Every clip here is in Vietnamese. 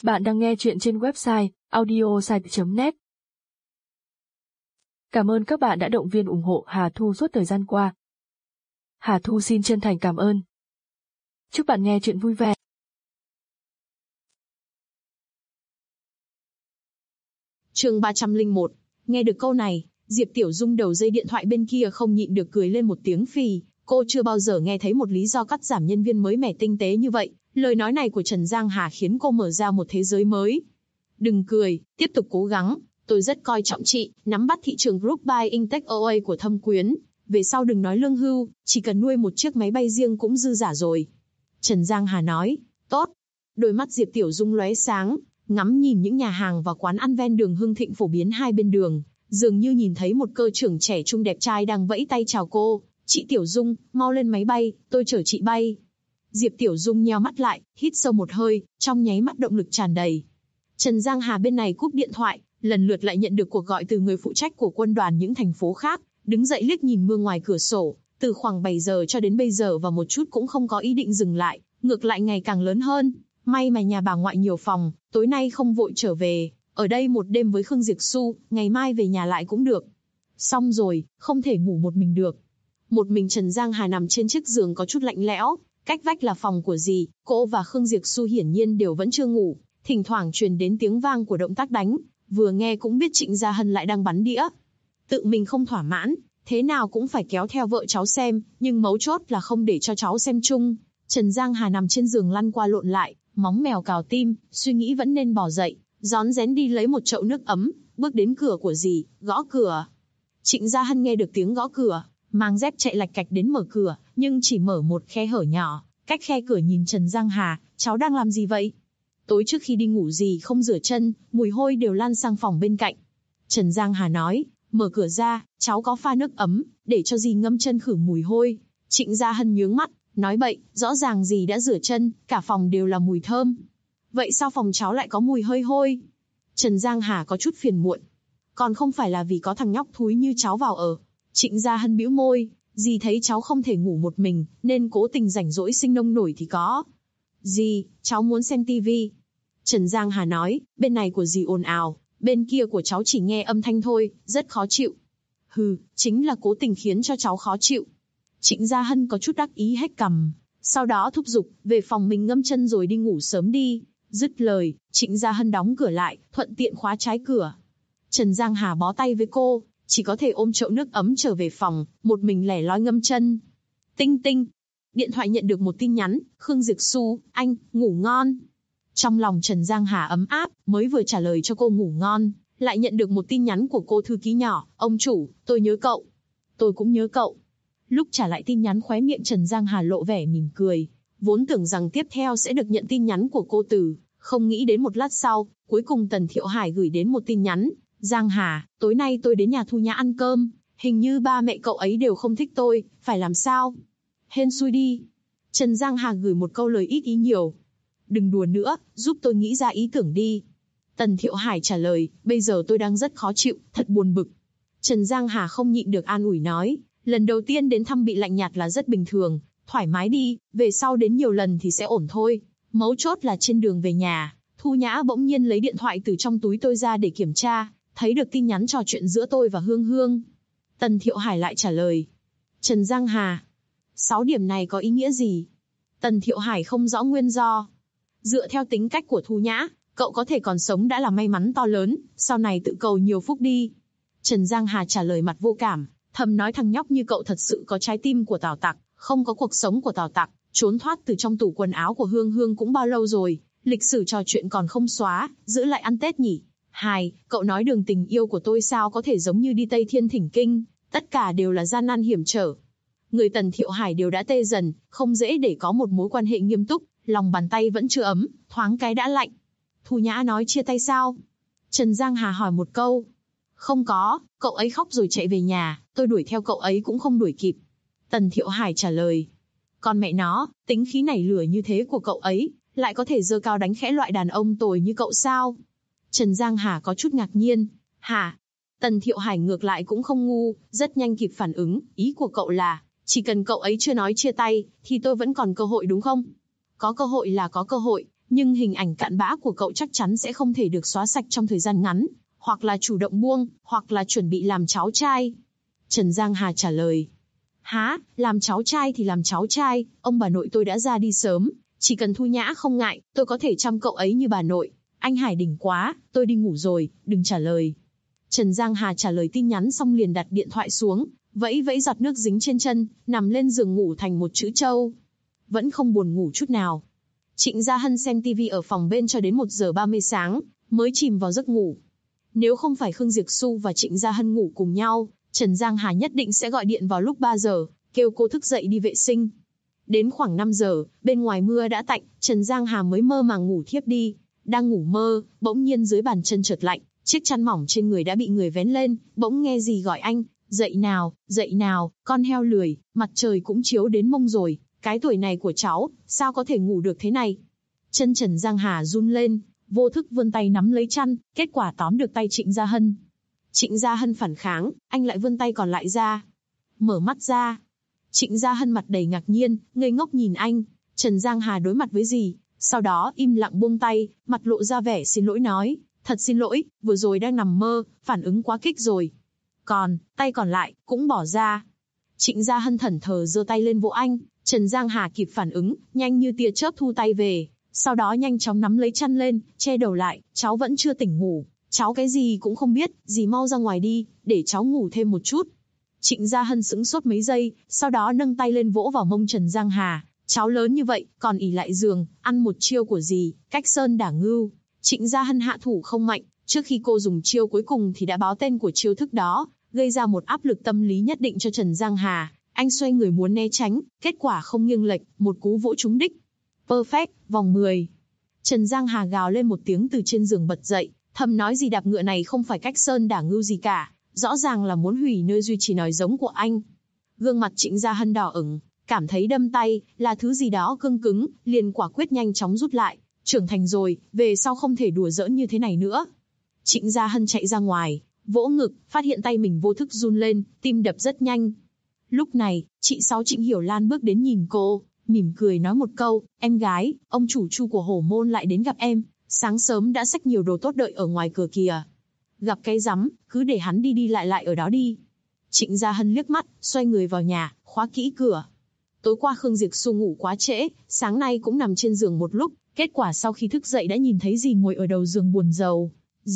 Bạn đang nghe chuyện trên website audiosite.net. Cảm ơn các bạn đã động viên ủng hộ Hà Thu suốt thời gian qua. Hà Thu xin chân thành cảm ơn. Chúc bạn nghe chuyện vui vẻ. Chương 301. Nghe được câu này, Diệp Tiểu Dung đầu dây điện thoại bên kia không nhịn được cười lên một tiếng phì. Cô chưa bao giờ nghe thấy một lý do cắt giảm nhân viên mới mẻ tinh tế như vậy. Lời nói này của Trần Giang Hà khiến cô mở ra một thế giới mới. Đừng cười, tiếp tục cố gắng. Tôi rất coi trọng chị, nắm bắt thị trường Group Buying Takeaway của Thâm Quyến. Về sau đừng nói lương hưu, chỉ cần nuôi một chiếc máy bay riêng cũng dư giả rồi. Trần Giang Hà nói, tốt. Đôi mắt Diệp Tiểu Dung lóe sáng, ngắm nhìn những nhà hàng và quán ăn ven đường hưng thịnh phổ biến hai bên đường. Dường như nhìn thấy một cơ trưởng trẻ trung đẹp trai đang vẫy tay chào cô. Chị Tiểu Dung, mau lên máy bay, tôi chở chị bay. Diệp Tiểu Dung nheo mắt lại, hít sâu một hơi, trong nháy mắt động lực tràn đầy. Trần Giang Hà bên này cúp điện thoại, lần lượt lại nhận được cuộc gọi từ người phụ trách của quân đoàn những thành phố khác, đứng dậy liếc nhìn mưa ngoài cửa sổ, từ khoảng 7 giờ cho đến bây giờ và một chút cũng không có ý định dừng lại, ngược lại ngày càng lớn hơn. May mà nhà bà ngoại nhiều phòng, tối nay không vội trở về, ở đây một đêm với Khương Diệp Xu, ngày mai về nhà lại cũng được. Xong rồi, không thể ngủ một mình được. Một mình Trần Giang Hà nằm trên chiếc giường có chút lạnh lẽo, cách vách là phòng của dì, cô và Khương Diệp Xu hiển nhiên đều vẫn chưa ngủ, thỉnh thoảng truyền đến tiếng vang của động tác đánh, vừa nghe cũng biết Trịnh Gia Hân lại đang bắn đĩa. Tự mình không thỏa mãn, thế nào cũng phải kéo theo vợ cháu xem, nhưng mấu chốt là không để cho cháu xem chung. Trần Giang Hà nằm trên giường lăn qua lộn lại, móng mèo cào tim, suy nghĩ vẫn nên bỏ dậy, rón rén đi lấy một chậu nước ấm, bước đến cửa của dì, gõ cửa. Trịnh Gia Hân nghe được tiếng gõ cửa, mang dép chạy lạch cạch đến mở cửa, nhưng chỉ mở một khe hở nhỏ, cách khe cửa nhìn Trần Giang Hà, cháu đang làm gì vậy? Tối trước khi đi ngủ dì không rửa chân, mùi hôi đều lan sang phòng bên cạnh. Trần Giang Hà nói, mở cửa ra, cháu có pha nước ấm, để cho dì ngâm chân khử mùi hôi. Trịnh Gia Hân nhướng mắt, nói bậy, rõ ràng dì đã rửa chân, cả phòng đều là mùi thơm. Vậy sao phòng cháu lại có mùi hơi hôi? Trần Giang Hà có chút phiền muộn. Còn không phải là vì có thằng nhóc thúi như cháu vào ở. Trịnh Gia Hân bĩu môi, dì thấy cháu không thể ngủ một mình, nên cố tình rảnh rỗi sinh nông nổi thì có. Dì, cháu muốn xem tivi. Trần Giang Hà nói, bên này của dì ồn ào, bên kia của cháu chỉ nghe âm thanh thôi, rất khó chịu. Hừ, chính là cố tình khiến cho cháu khó chịu. Trịnh Gia Hân có chút đắc ý hét cằm, sau đó thúc giục, về phòng mình ngâm chân rồi đi ngủ sớm đi. Dứt lời, Trịnh Gia Hân đóng cửa lại, thuận tiện khóa trái cửa. Trần Giang Hà bó tay với cô, chỉ có thể ôm chậu nước ấm trở về phòng, một mình lẻ loi ngâm chân. Tinh tinh. Điện thoại nhận được một tin nhắn, Khương Diệp Xu, anh, ngủ ngon. Trong lòng Trần Giang Hà ấm áp, mới vừa trả lời cho cô ngủ ngon, lại nhận được một tin nhắn của cô thư ký nhỏ, ông chủ, tôi nhớ cậu. Tôi cũng nhớ cậu. Lúc trả lại tin nhắn khóe miệng Trần Giang Hà lộ vẻ mỉm cười, vốn tưởng rằng tiếp theo sẽ được nhận tin nhắn của cô Từ, không nghĩ đến một lát sau, cuối cùng Tần Thiệu Hải gửi đến một tin nhắn. Giang Hà, tối nay tôi đến nhà Thu Nhã ăn cơm, hình như ba mẹ cậu ấy đều không thích tôi, phải làm sao? Hên xui đi. Trần Giang Hà gửi một câu lời ít ý nhiều. Đừng đùa nữa, giúp tôi nghĩ ra ý tưởng đi. Tần Thiệu Hải trả lời, bây giờ tôi đang rất khó chịu, thật buồn bực. Trần Giang Hà không nhịn được an ủi nói, lần đầu tiên đến thăm bị lạnh nhạt là rất bình thường, thoải mái đi, về sau đến nhiều lần thì sẽ ổn thôi. Mấu chốt là trên đường về nhà, Thu Nhã bỗng nhiên lấy điện thoại từ trong túi tôi ra để kiểm tra, thấy được tin nhắn trò chuyện giữa tôi và Hương Hương. Tần Thiệu Hải lại trả lời. Trần Giang Hà, 6 điểm này có ý nghĩa gì? Tần Thiệu Hải không rõ nguyên do. Dựa theo tính cách của Thu Nhã, cậu có thể còn sống đã là may mắn to lớn, sau này tự cầu nhiều phúc đi. Trần Giang Hà trả lời mặt vô cảm, thầm nói thằng nhóc như cậu thật sự có trái tim của Tào Tặc, không có cuộc sống của Tào Tặc, trốn thoát từ trong tủ quần áo của Hương Hương cũng bao lâu rồi, lịch sử trò chuyện còn không xóa, giữ lại ăn Tết nhỉ. Hai, cậu nói đường tình yêu của tôi sao có thể giống như đi Tây Thiên thỉnh kinh, tất cả đều là gian nan hiểm trở. Người Tần Thiệu Hải đều đã tê dần, không dễ để có một mối quan hệ nghiêm túc, lòng bàn tay vẫn chưa ấm, thoáng cái đã lạnh. Thu Nhã nói chia tay sao? Trần Giang Hà hỏi một câu. Không có, cậu ấy khóc rồi chạy về nhà, tôi đuổi theo cậu ấy cũng không đuổi kịp. Tần Thiệu Hải trả lời. Còn mẹ nó, tính khí nảy lửa như thế của cậu ấy, lại có thể giơ cao đánh khẽ loại đàn ông tồi như cậu sao? Trần Giang Hà có chút ngạc nhiên. Hả? Tần Thiệu Hải ngược lại cũng không ngu, rất nhanh kịp phản ứng, ý của cậu là, chỉ cần cậu ấy chưa nói chia tay, thì tôi vẫn còn cơ hội đúng không? Có cơ hội là có cơ hội, Nhưng hình ảnh cặn bã của cậu chắc chắn sẽ không thể được xóa sạch trong thời gian ngắn, hoặc là chủ động buông, hoặc là chuẩn bị làm cháu trai. Trần Giang Hà trả lời. Hả, làm cháu trai thì làm cháu trai, ông bà nội tôi đã ra đi sớm, chỉ cần Thu Nhã không ngại, tôi có thể chăm cậu ấy như bà nội. Anh Hải đỉnh quá, tôi đi ngủ rồi, đừng trả lời. Trần Giang Hà trả lời tin nhắn xong liền đặt điện thoại xuống, vẫy vẫy giọt nước dính trên chân, nằm lên giường ngủ thành một chữ trâu. Vẫn không buồn ngủ chút nào. Trịnh Gia Hân xem TV ở phòng bên cho đến 1 giờ 30 sáng, mới chìm vào giấc ngủ. Nếu không phải Khương Diệp Xu và Trịnh Gia Hân ngủ cùng nhau, Trần Giang Hà nhất định sẽ gọi điện vào lúc 3 giờ, kêu cô thức dậy đi vệ sinh. Đến khoảng 5 giờ, bên ngoài mưa đã tạnh, Trần Giang Hà mới mơ màng ngủ thiếp đi. Đang ngủ mơ, bỗng nhiên dưới bàn chân chợt lạnh, chiếc chăn mỏng trên người đã bị người vén lên, bỗng nghe gì gọi anh, dậy nào, con heo lười, mặt trời cũng chiếu đến mông rồi, cái tuổi này của cháu, sao có thể ngủ được thế này. Chân Trần Giang Hà run lên, vô thức vươn tay nắm lấy chăn, kết quả tóm được tay Trịnh Gia Hân. Trịnh Gia Hân phản kháng, anh lại vươn tay còn lại ra. Mở mắt ra. Trịnh Gia Hân mặt đầy ngạc nhiên, ngây ngốc nhìn anh. Trần Giang Hà đối mặt với gì? Sau đó im lặng buông tay, mặt lộ ra vẻ xin lỗi nói. Thật xin lỗi, vừa rồi đang nằm mơ, phản ứng quá kích rồi. Tay còn lại, cũng bỏ ra. Trịnh Gia Hân thẫn thờ giơ tay lên vỗ anh. Trần Giang Hà kịp phản ứng, nhanh như tia chớp thu tay về. Sau đó nhanh chóng nắm lấy chăn lên, che đầu lại, cháu vẫn chưa tỉnh ngủ. Cháu cái gì cũng không biết, dì mau ra ngoài đi, để cháu ngủ thêm một chút. Trịnh Gia Hân sững sốt mấy giây, sau đó nâng tay lên vỗ vào mông Trần Giang Hà. Cháu lớn như vậy, còn ỉ lại giường, ăn một chiêu của dì, cách sơn đả ngưu. Trịnh Gia Hân hạ thủ không mạnh, trước khi cô dùng chiêu cuối cùng thì đã báo tên của chiêu thức đó, gây ra một áp lực tâm lý nhất định cho Trần Giang Hà. Anh xoay người muốn né tránh, kết quả không nghiêng lệch, một cú vỗ trúng đích. Perfect, vòng 10. Trần Giang Hà gào lên một tiếng từ trên giường bật dậy, thầm nói gì đạp ngựa này không phải cách sơn đả ngưu gì cả, rõ ràng là muốn hủy nơi duy trì nói giống của anh. Gương mặt Trịnh Gia Hân đỏ ửng, cảm thấy đâm tay là thứ gì đó cương cứng, liền quả quyết nhanh chóng rút lại. Trưởng thành rồi, về sau không thể đùa giỡn như thế này nữa. Trịnh Gia Hân chạy ra ngoài, vỗ ngực, phát hiện tay mình vô thức run lên, tim đập rất nhanh. Lúc này, chị Sáu Trịnh Hiểu Lan bước đến nhìn cô, mỉm cười nói một câu, em gái, ông chủ Chu của Hổ Môn lại đến gặp em, sáng sớm đã xách nhiều đồ tốt đợi ở ngoài cửa kìa. Gặp cái rắm, cứ để hắn đi đi lại ở đó đi. Trịnh Gia Hân liếc mắt, xoay người vào nhà, khóa kỹ cửa. Tối qua Khương Diệp Xu ngủ quá trễ, sáng nay cũng nằm trên giường một lúc, kết quả sau khi thức dậy đã nhìn thấy dì ngồi ở đầu giường buồn rầu.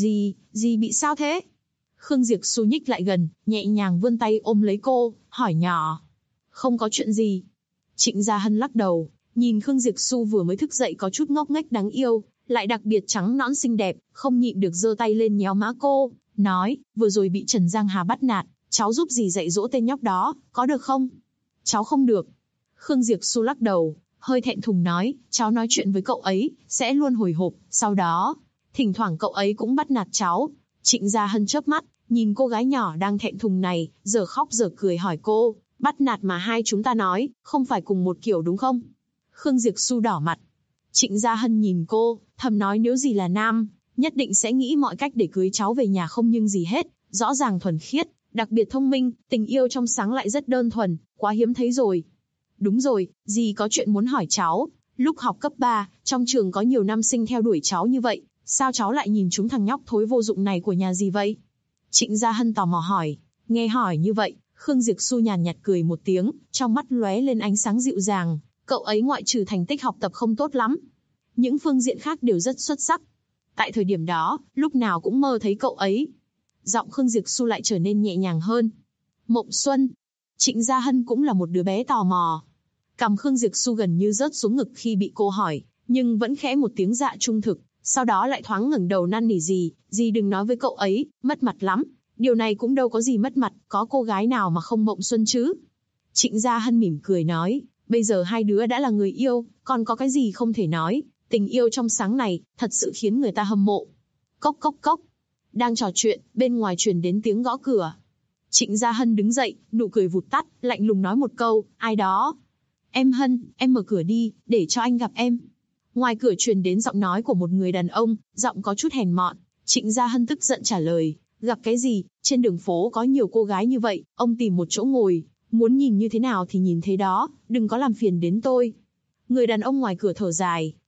Dì bị sao thế? Khương Diệp Xu nhích lại gần, nhẹ nhàng vươn tay ôm lấy cô, hỏi nhỏ. Không có chuyện gì. Trịnh Gia Hân lắc đầu, nhìn Khương Diệp Xu vừa mới thức dậy có chút ngốc nghếch đáng yêu, lại đặc biệt trắng nõn xinh đẹp, không nhịn được giơ tay lên nhéo má cô, nói, vừa rồi bị Trần Giang Hà bắt nạt, cháu giúp dì dạy dỗ tên nhóc đó, có được không? Cháu không được. Khương Diệp Xu lắc đầu, hơi thẹn thùng nói, cháu nói chuyện với cậu ấy, sẽ luôn hồi hộp, sau đó, thỉnh thoảng cậu ấy cũng bắt nạt cháu. Trịnh Gia Hân chớp mắt, nhìn cô gái nhỏ đang thẹn thùng này, giờ khóc giờ cười hỏi cô, bắt nạt mà hai chúng ta nói, không phải cùng một kiểu đúng không? Khương Diệp Xu đỏ mặt. Trịnh Gia Hân nhìn cô, thầm nói nếu gì là nam, nhất định sẽ nghĩ mọi cách để cưới cháu về nhà không nhưng gì hết, rõ ràng thuần khiết, đặc biệt thông minh, tình yêu trong sáng lại rất đơn thuần, quá hiếm thấy rồi. Đúng rồi, dì có chuyện muốn hỏi cháu, lúc học cấp 3, trong trường có nhiều nam sinh theo đuổi cháu như vậy, sao cháu lại nhìn chúng thằng nhóc thối vô dụng này của nhà dì vậy? Trịnh Gia Hân tò mò hỏi, nghe hỏi như vậy, Khương Diệp Xu nhàn nhạt cười một tiếng, trong mắt lóe lên ánh sáng dịu dàng, cậu ấy ngoại trừ thành tích học tập không tốt lắm, những phương diện khác đều rất xuất sắc. Tại thời điểm đó, lúc nào cũng mơ thấy cậu ấy. Giọng Khương Diệp Xu lại trở nên nhẹ nhàng hơn. Mộng Xuân. Trịnh Gia Hân cũng là một đứa bé tò mò. Cằm Khương Diệp Xu gần như rớt xuống ngực khi bị cô hỏi, nhưng vẫn khẽ một tiếng dạ trung thực, sau đó lại thoáng ngẩng đầu năn nỉ dì đừng nói với cậu ấy, mất mặt lắm. Điều này cũng đâu có gì mất mặt, có cô gái nào mà không mộng xuân chứ? Trịnh Gia Hân mỉm cười nói, bây giờ hai đứa đã là người yêu, còn có cái gì không thể nói, tình yêu trong sáng này, thật sự khiến người ta hâm mộ. Cốc cốc cốc. Đang trò chuyện, bên ngoài truyền đến tiếng gõ cửa. Trịnh Gia Hân đứng dậy, nụ cười vụt tắt, lạnh lùng nói một câu, ai đó? Em Hân, em mở cửa đi, để cho anh gặp em. Ngoài cửa truyền đến giọng nói của một người đàn ông, giọng có chút hèn mọn. Trịnh Gia Hân tức giận trả lời, gặp cái gì, trên đường phố có nhiều cô gái như vậy, ông tìm một chỗ ngồi, muốn nhìn như thế nào thì nhìn thế đó, đừng có làm phiền đến tôi. Người đàn ông ngoài cửa thở dài,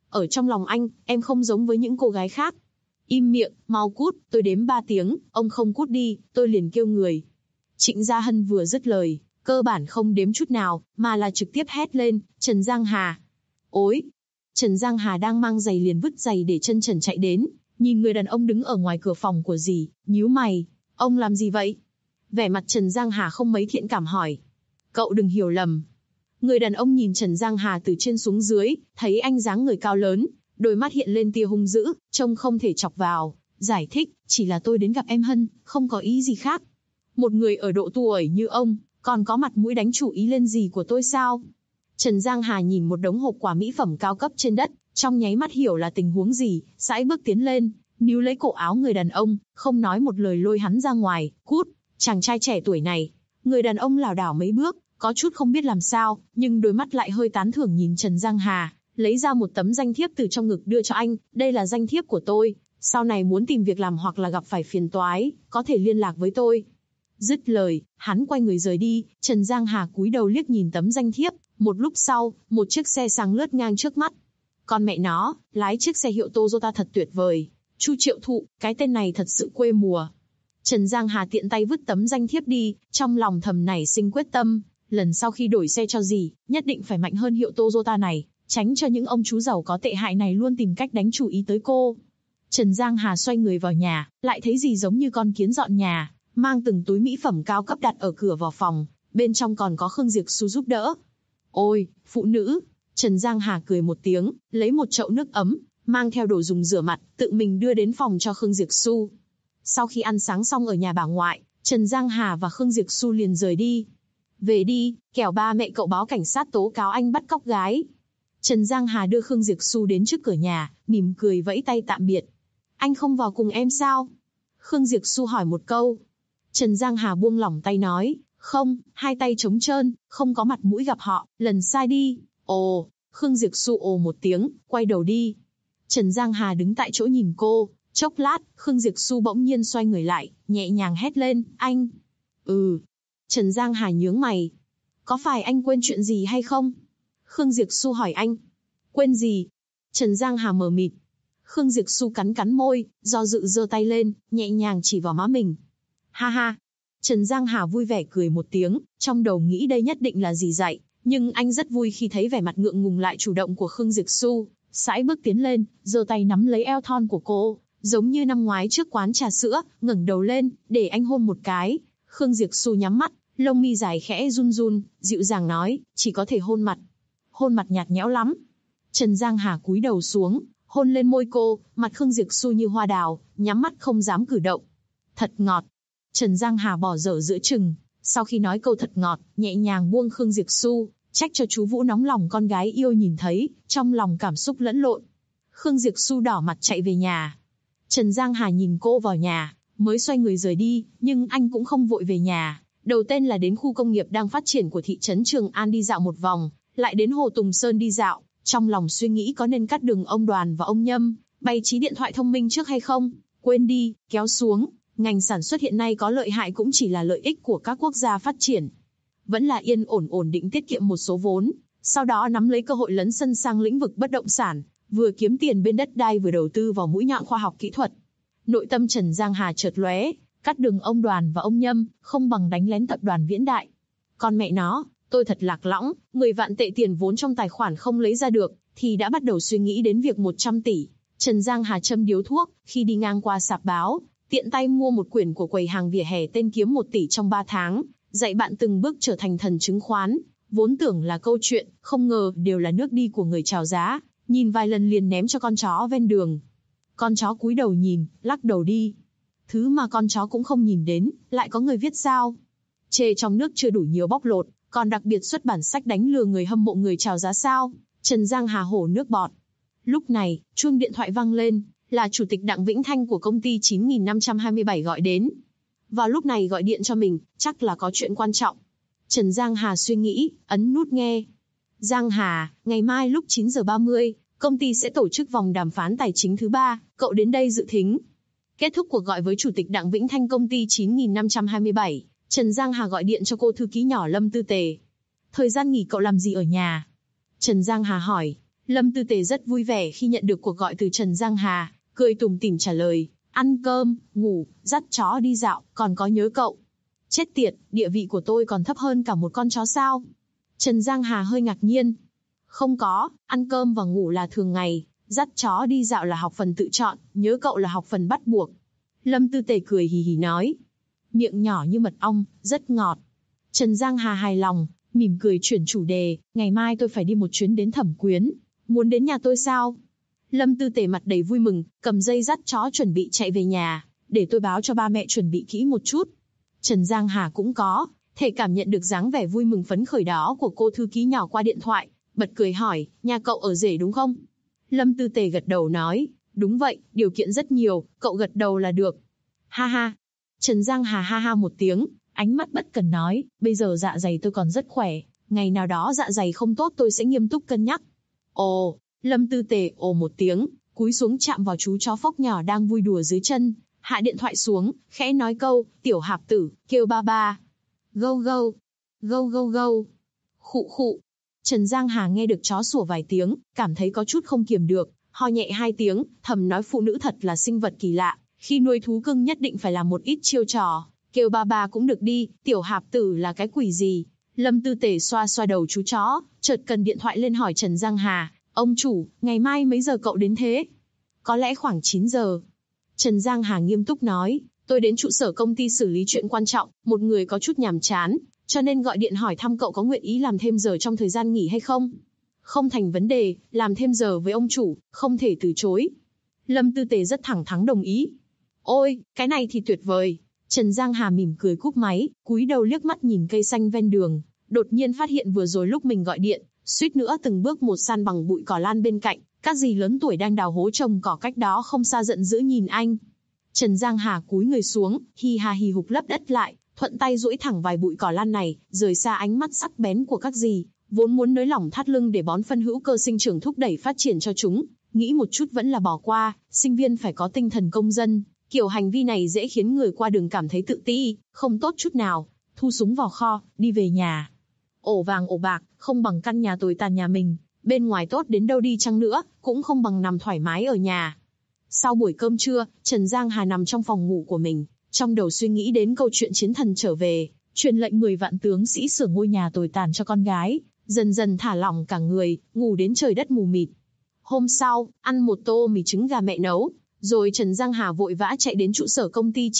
Ở trong lòng anh, em không giống với những cô gái khác. Im miệng, mau cút, tôi đếm 3 tiếng, ông không cút đi, tôi liền kêu người. Trịnh Gia Hân vừa dứt lời, cơ bản không đếm chút nào, mà là trực tiếp hét lên, Trần Giang Hà. Ối! Trần Giang Hà đang mang giày liền vứt giày để chân trần chạy đến, nhìn người đàn ông đứng ở ngoài cửa phòng của dì, nhíu mày, ông làm gì vậy? Vẻ mặt Trần Giang Hà không mấy thiện cảm hỏi. Cậu đừng hiểu lầm. Người đàn ông nhìn Trần Giang Hà từ trên xuống dưới, thấy anh dáng người cao lớn, đôi mắt hiện lên tia hung dữ, trông không thể chọc vào, giải thích, chỉ là tôi đến gặp em Hân, không có ý gì khác. Một người ở độ tuổi như ông, còn có mặt mũi đánh chủ ý lên gì của tôi sao? Trần Giang Hà nhìn một đống hộp quà mỹ phẩm cao cấp trên đất, trong nháy mắt hiểu là tình huống gì, sải bước tiến lên, níu lấy cổ áo người đàn ông, không nói một lời lôi hắn ra ngoài, cút, chàng trai trẻ tuổi này. Người đàn ông lảo đảo mấy bước, có chút không biết làm sao, nhưng đôi mắt lại hơi tán thưởng nhìn Trần Giang Hà, lấy ra một tấm danh thiếp từ trong ngực đưa cho anh, đây là danh thiếp của tôi, sau này muốn tìm việc làm hoặc là gặp phải phiền toái, có thể liên lạc với tôi. Dứt lời, hắn quay người rời đi, Trần Giang Hà cúi đầu liếc nhìn tấm danh thiếp, một lúc sau, một chiếc xe sang lướt ngang trước mắt. Con mẹ nó, lái chiếc xe hiệu Toyota thật tuyệt vời, Chu Triệu Thụ, cái tên này thật sự quê mùa. Trần Giang Hà tiện tay vứt tấm danh thiếp đi, trong lòng thầm nảy sinh quyết tâm, lần sau khi đổi xe cho gì, nhất định phải mạnh hơn hiệu Toyota này, tránh cho những ông chú giàu có tệ hại này luôn tìm cách đánh chủ ý tới cô. Trần Giang Hà xoay người vào nhà, lại thấy gì giống như con kiến dọn nhà, mang từng túi mỹ phẩm cao cấp đặt ở cửa vào phòng, bên trong còn có Khương Diệp Xu giúp đỡ. Ôi, phụ nữ! Trần Giang Hà cười một tiếng, lấy một chậu nước ấm, mang theo đồ dùng rửa mặt, tự mình đưa đến phòng cho Khương Diệp Xu. Sau khi ăn sáng xong ở nhà bà ngoại, Trần Giang Hà và Khương Diệp Xu liền rời đi. Về đi, kẻo ba mẹ cậu báo cảnh sát tố cáo anh bắt cóc gái. Trần Giang Hà đưa Khương Diệp Xu đến trước cửa nhà, mỉm cười vẫy tay tạm biệt. Anh không vào cùng em sao? Khương Diệp Xu hỏi một câu. Trần Giang Hà buông lỏng tay nói, không, hai tay trống trơn, không có mặt mũi gặp họ, lần sai đi. Ồ, Khương Diệp Xu ồ một tiếng, quay đầu đi. Trần Giang Hà đứng tại chỗ nhìn cô, chốc lát, Khương Diệp Xu bỗng nhiên xoay người lại, nhẹ nhàng hét lên, anh. Trần Giang Hà nhướng mày. Có phải anh quên chuyện gì hay không? Khương Diệp Xu hỏi anh. Quên gì? Trần Giang Hà mờ mịt. Khương Diệp Xu cắn cắn môi, do dự giơ tay lên, nhẹ nhàng chỉ vào má mình. Ha ha. Trần Giang Hà vui vẻ cười một tiếng, trong đầu nghĩ đây nhất định là gì dạy, nhưng anh rất vui khi thấy vẻ mặt ngượng ngùng lại chủ động của Khương Diệp Xu, sải bước tiến lên, giơ tay nắm lấy eo thon của cô, giống như năm ngoái trước quán trà sữa, ngẩng đầu lên, để anh hôn một cái. Khương Diệp Xu nhắm mắt, lông mi dài khẽ run run, dịu dàng nói, chỉ có thể hôn mặt. Hôn mặt nhạt nhẽo lắm. Trần Giang Hà cúi đầu xuống, hôn lên môi cô, mặt Khương Diệp Xu như hoa đào, nhắm mắt không dám cử động. Thật ngọt. Trần Giang Hà bỏ dở giữa chừng, sau khi nói câu thật ngọt, nhẹ nhàng buông Khương Diệp Xu, trách cho chú Vũ nóng lòng con gái yêu nhìn thấy, trong lòng cảm xúc lẫn lộn. Khương Diệp Xu đỏ mặt chạy về nhà. Trần Giang Hà nhìn cô vào nhà, mới xoay người rời đi, nhưng anh cũng không vội về nhà. Đầu tiên là đến khu công nghiệp đang phát triển của thị trấn Trường An đi dạo một vòng, lại đến Hồ Tùng Sơn đi dạo, trong lòng suy nghĩ có nên cắt đường ông Đoàn và ông Nhâm, bày trí điện thoại thông minh trước hay không. Quên đi, kéo xuống, ngành sản xuất hiện nay có lợi hại cũng chỉ là lợi ích của các quốc gia phát triển. Vẫn là yên ổn định tiết kiệm một số vốn, sau đó nắm lấy cơ hội lấn sân sang lĩnh vực bất động sản, vừa kiếm tiền bên đất đai vừa đầu tư vào mũi nhọn khoa học kỹ thuật. Nội tâm Trần Giang Hà chợt lóe, cắt đường ông Đoàn và ông Nhâm, không bằng đánh lén tập đoàn Viễn Đại. Con mẹ nó, tôi thật lạc lõng, 10 vạn tệ tiền vốn trong tài khoản không lấy ra được, thì đã bắt đầu suy nghĩ đến việc 100 tỷ. Trần Giang Hà châm điếu thuốc, khi đi ngang qua sạp báo, tiện tay mua một quyển của quầy hàng vỉa hè tên Kiếm 1 tỷ trong 3 tháng, dạy bạn từng bước trở thành thần chứng khoán. Vốn tưởng là câu chuyện, không ngờ đều là nước đi của người chào giá, nhìn vài lần liền ném cho con chó ven đường. Con chó cúi đầu nhìn, lắc đầu đi. Thứ mà con chó cũng không nhìn đến, lại có người viết sao? Chê trong nước chưa đủ nhiều bóc lột, còn đặc biệt xuất bản sách đánh lừa người hâm mộ người chào giá sao? Trần Giang Hà hổ nước bọt. Lúc này, chuông điện thoại vang lên, là chủ tịch Đặng Vĩnh Thanh của công ty 9527 gọi đến. Vào lúc này gọi điện cho mình, chắc là có chuyện quan trọng. Trần Giang Hà suy nghĩ, ấn nút nghe. Giang Hà, ngày mai lúc 9 giờ 30, công ty sẽ tổ chức vòng đàm phán tài chính thứ 3, cậu đến đây dự thính. Kết thúc cuộc gọi với chủ tịch Đặng Vĩnh Thanh công ty 9527, Trần Giang Hà gọi điện cho cô thư ký nhỏ Lâm Tư Tề. Thời gian nghỉ cậu làm gì ở nhà? Trần Giang Hà hỏi. Lâm Tư Tề rất vui vẻ khi nhận được cuộc gọi từ Trần Giang Hà, cười tủm tỉm trả lời, ăn cơm, ngủ, dắt chó đi dạo, còn có nhớ cậu. Chết tiệt, địa vị của tôi còn thấp hơn cả một con chó sao? Trần Giang Hà hơi ngạc nhiên. Không có, ăn cơm và ngủ là thường ngày, dắt chó đi dạo là học phần tự chọn, nhớ cậu là học phần bắt buộc. Lâm Tư Tề cười hì hì nói. Miệng nhỏ như mật ong, rất ngọt. Trần Giang Hà hài lòng, mỉm cười chuyển chủ đề, ngày mai tôi phải đi một chuyến đến Thẩm Quyến. Muốn đến nhà tôi sao? Lâm Tư Tề mặt đầy vui mừng, cầm dây dắt chó chuẩn bị chạy về nhà, để tôi báo cho ba mẹ chuẩn bị kỹ một chút. Trần Giang Hà cũng có thể cảm nhận được dáng vẻ vui mừng phấn khởi đó của cô thư ký nhỏ qua điện thoại, bật cười hỏi, nhà cậu ở rể đúng không? Lâm Tư Tề gật đầu nói, đúng vậy, điều kiện rất nhiều, cậu gật đầu là được. Ha ha. Trần Giang Hà ha ha một tiếng, ánh mắt bất cần nói, bây giờ dạ dày tôi còn rất khỏe, ngày nào đó dạ dày không tốt tôi sẽ nghiêm túc cân nhắc. Ồ, Lâm Tư Tề ồ một tiếng, cúi xuống chạm vào chú chó phốc nhỏ đang vui đùa dưới chân, hạ điện thoại xuống, khẽ nói câu, tiểu hạp tử, kêu ba ba. Gâu gâu, gâu gâu gâu, khụ khụ. Trần Giang Hà nghe được chó sủa vài tiếng, cảm thấy có chút không kiềm được, ho nhẹ hai tiếng, thầm nói phụ nữ thật là sinh vật kỳ lạ, khi nuôi thú cưng nhất định phải làm một ít chiêu trò, kêu ba ba cũng được đi, tiểu hạp tử là cái quỷ gì. Lâm Tư Tề xoa xoa đầu chú chó, chợt cần điện thoại lên hỏi Trần Giang Hà, ông chủ, ngày mai mấy giờ cậu đến thế? Có lẽ khoảng 9 giờ. Trần Giang Hà nghiêm túc nói, tôi đến trụ sở công ty xử lý chuyện quan trọng, một người có chút nhàm chán, cho nên gọi điện hỏi thăm cậu có nguyện ý làm thêm giờ trong thời gian nghỉ hay không? Không thành vấn đề, làm thêm giờ với ông chủ, không thể từ chối. Lâm Tư Tề rất thẳng thắn đồng ý. Ôi, cái này thì tuyệt vời. Trần Giang Hà mỉm cười cúp máy, cúi đầu liếc mắt nhìn cây xanh ven đường, đột nhiên phát hiện vừa rồi lúc mình gọi điện, suýt nữa từng bước một san bằng bụi cỏ lan bên cạnh, các dì lớn tuổi đang đào hố trồng cỏ cách đó không xa giận dữ nhìn anh. Trần Giang Hà cúi người xuống, hi ha hi hục lấp đất lại, thuận tay duỗi thẳng vài bụi cỏ lan này, rời xa ánh mắt sắc bén của các dì, vốn muốn nới lỏng thắt lưng để bón phân hữu cơ sinh trưởng thúc đẩy phát triển cho chúng, nghĩ một chút vẫn là bỏ qua, sinh viên phải có tinh thần công dân, kiểu hành vi này dễ khiến người qua đường cảm thấy tự ti, không tốt chút nào, thu súng vào kho, đi về nhà. Ổ vàng ổ bạc, không bằng căn nhà tồi tàn nhà mình, bên ngoài tốt đến đâu đi chăng nữa, cũng không bằng nằm thoải mái ở nhà. Sau buổi cơm trưa, Trần Giang Hà nằm trong phòng ngủ của mình, trong đầu suy nghĩ đến câu chuyện chiến thần trở về, truyền lệnh 10 vạn tướng sĩ sửa ngôi nhà tồi tàn cho con gái, dần dần thả lỏng cả người, ngủ đến trời đất mù mịt. Hôm sau, ăn một tô mì trứng gà mẹ nấu, rồi Trần Giang Hà vội vã chạy đến trụ sở công ty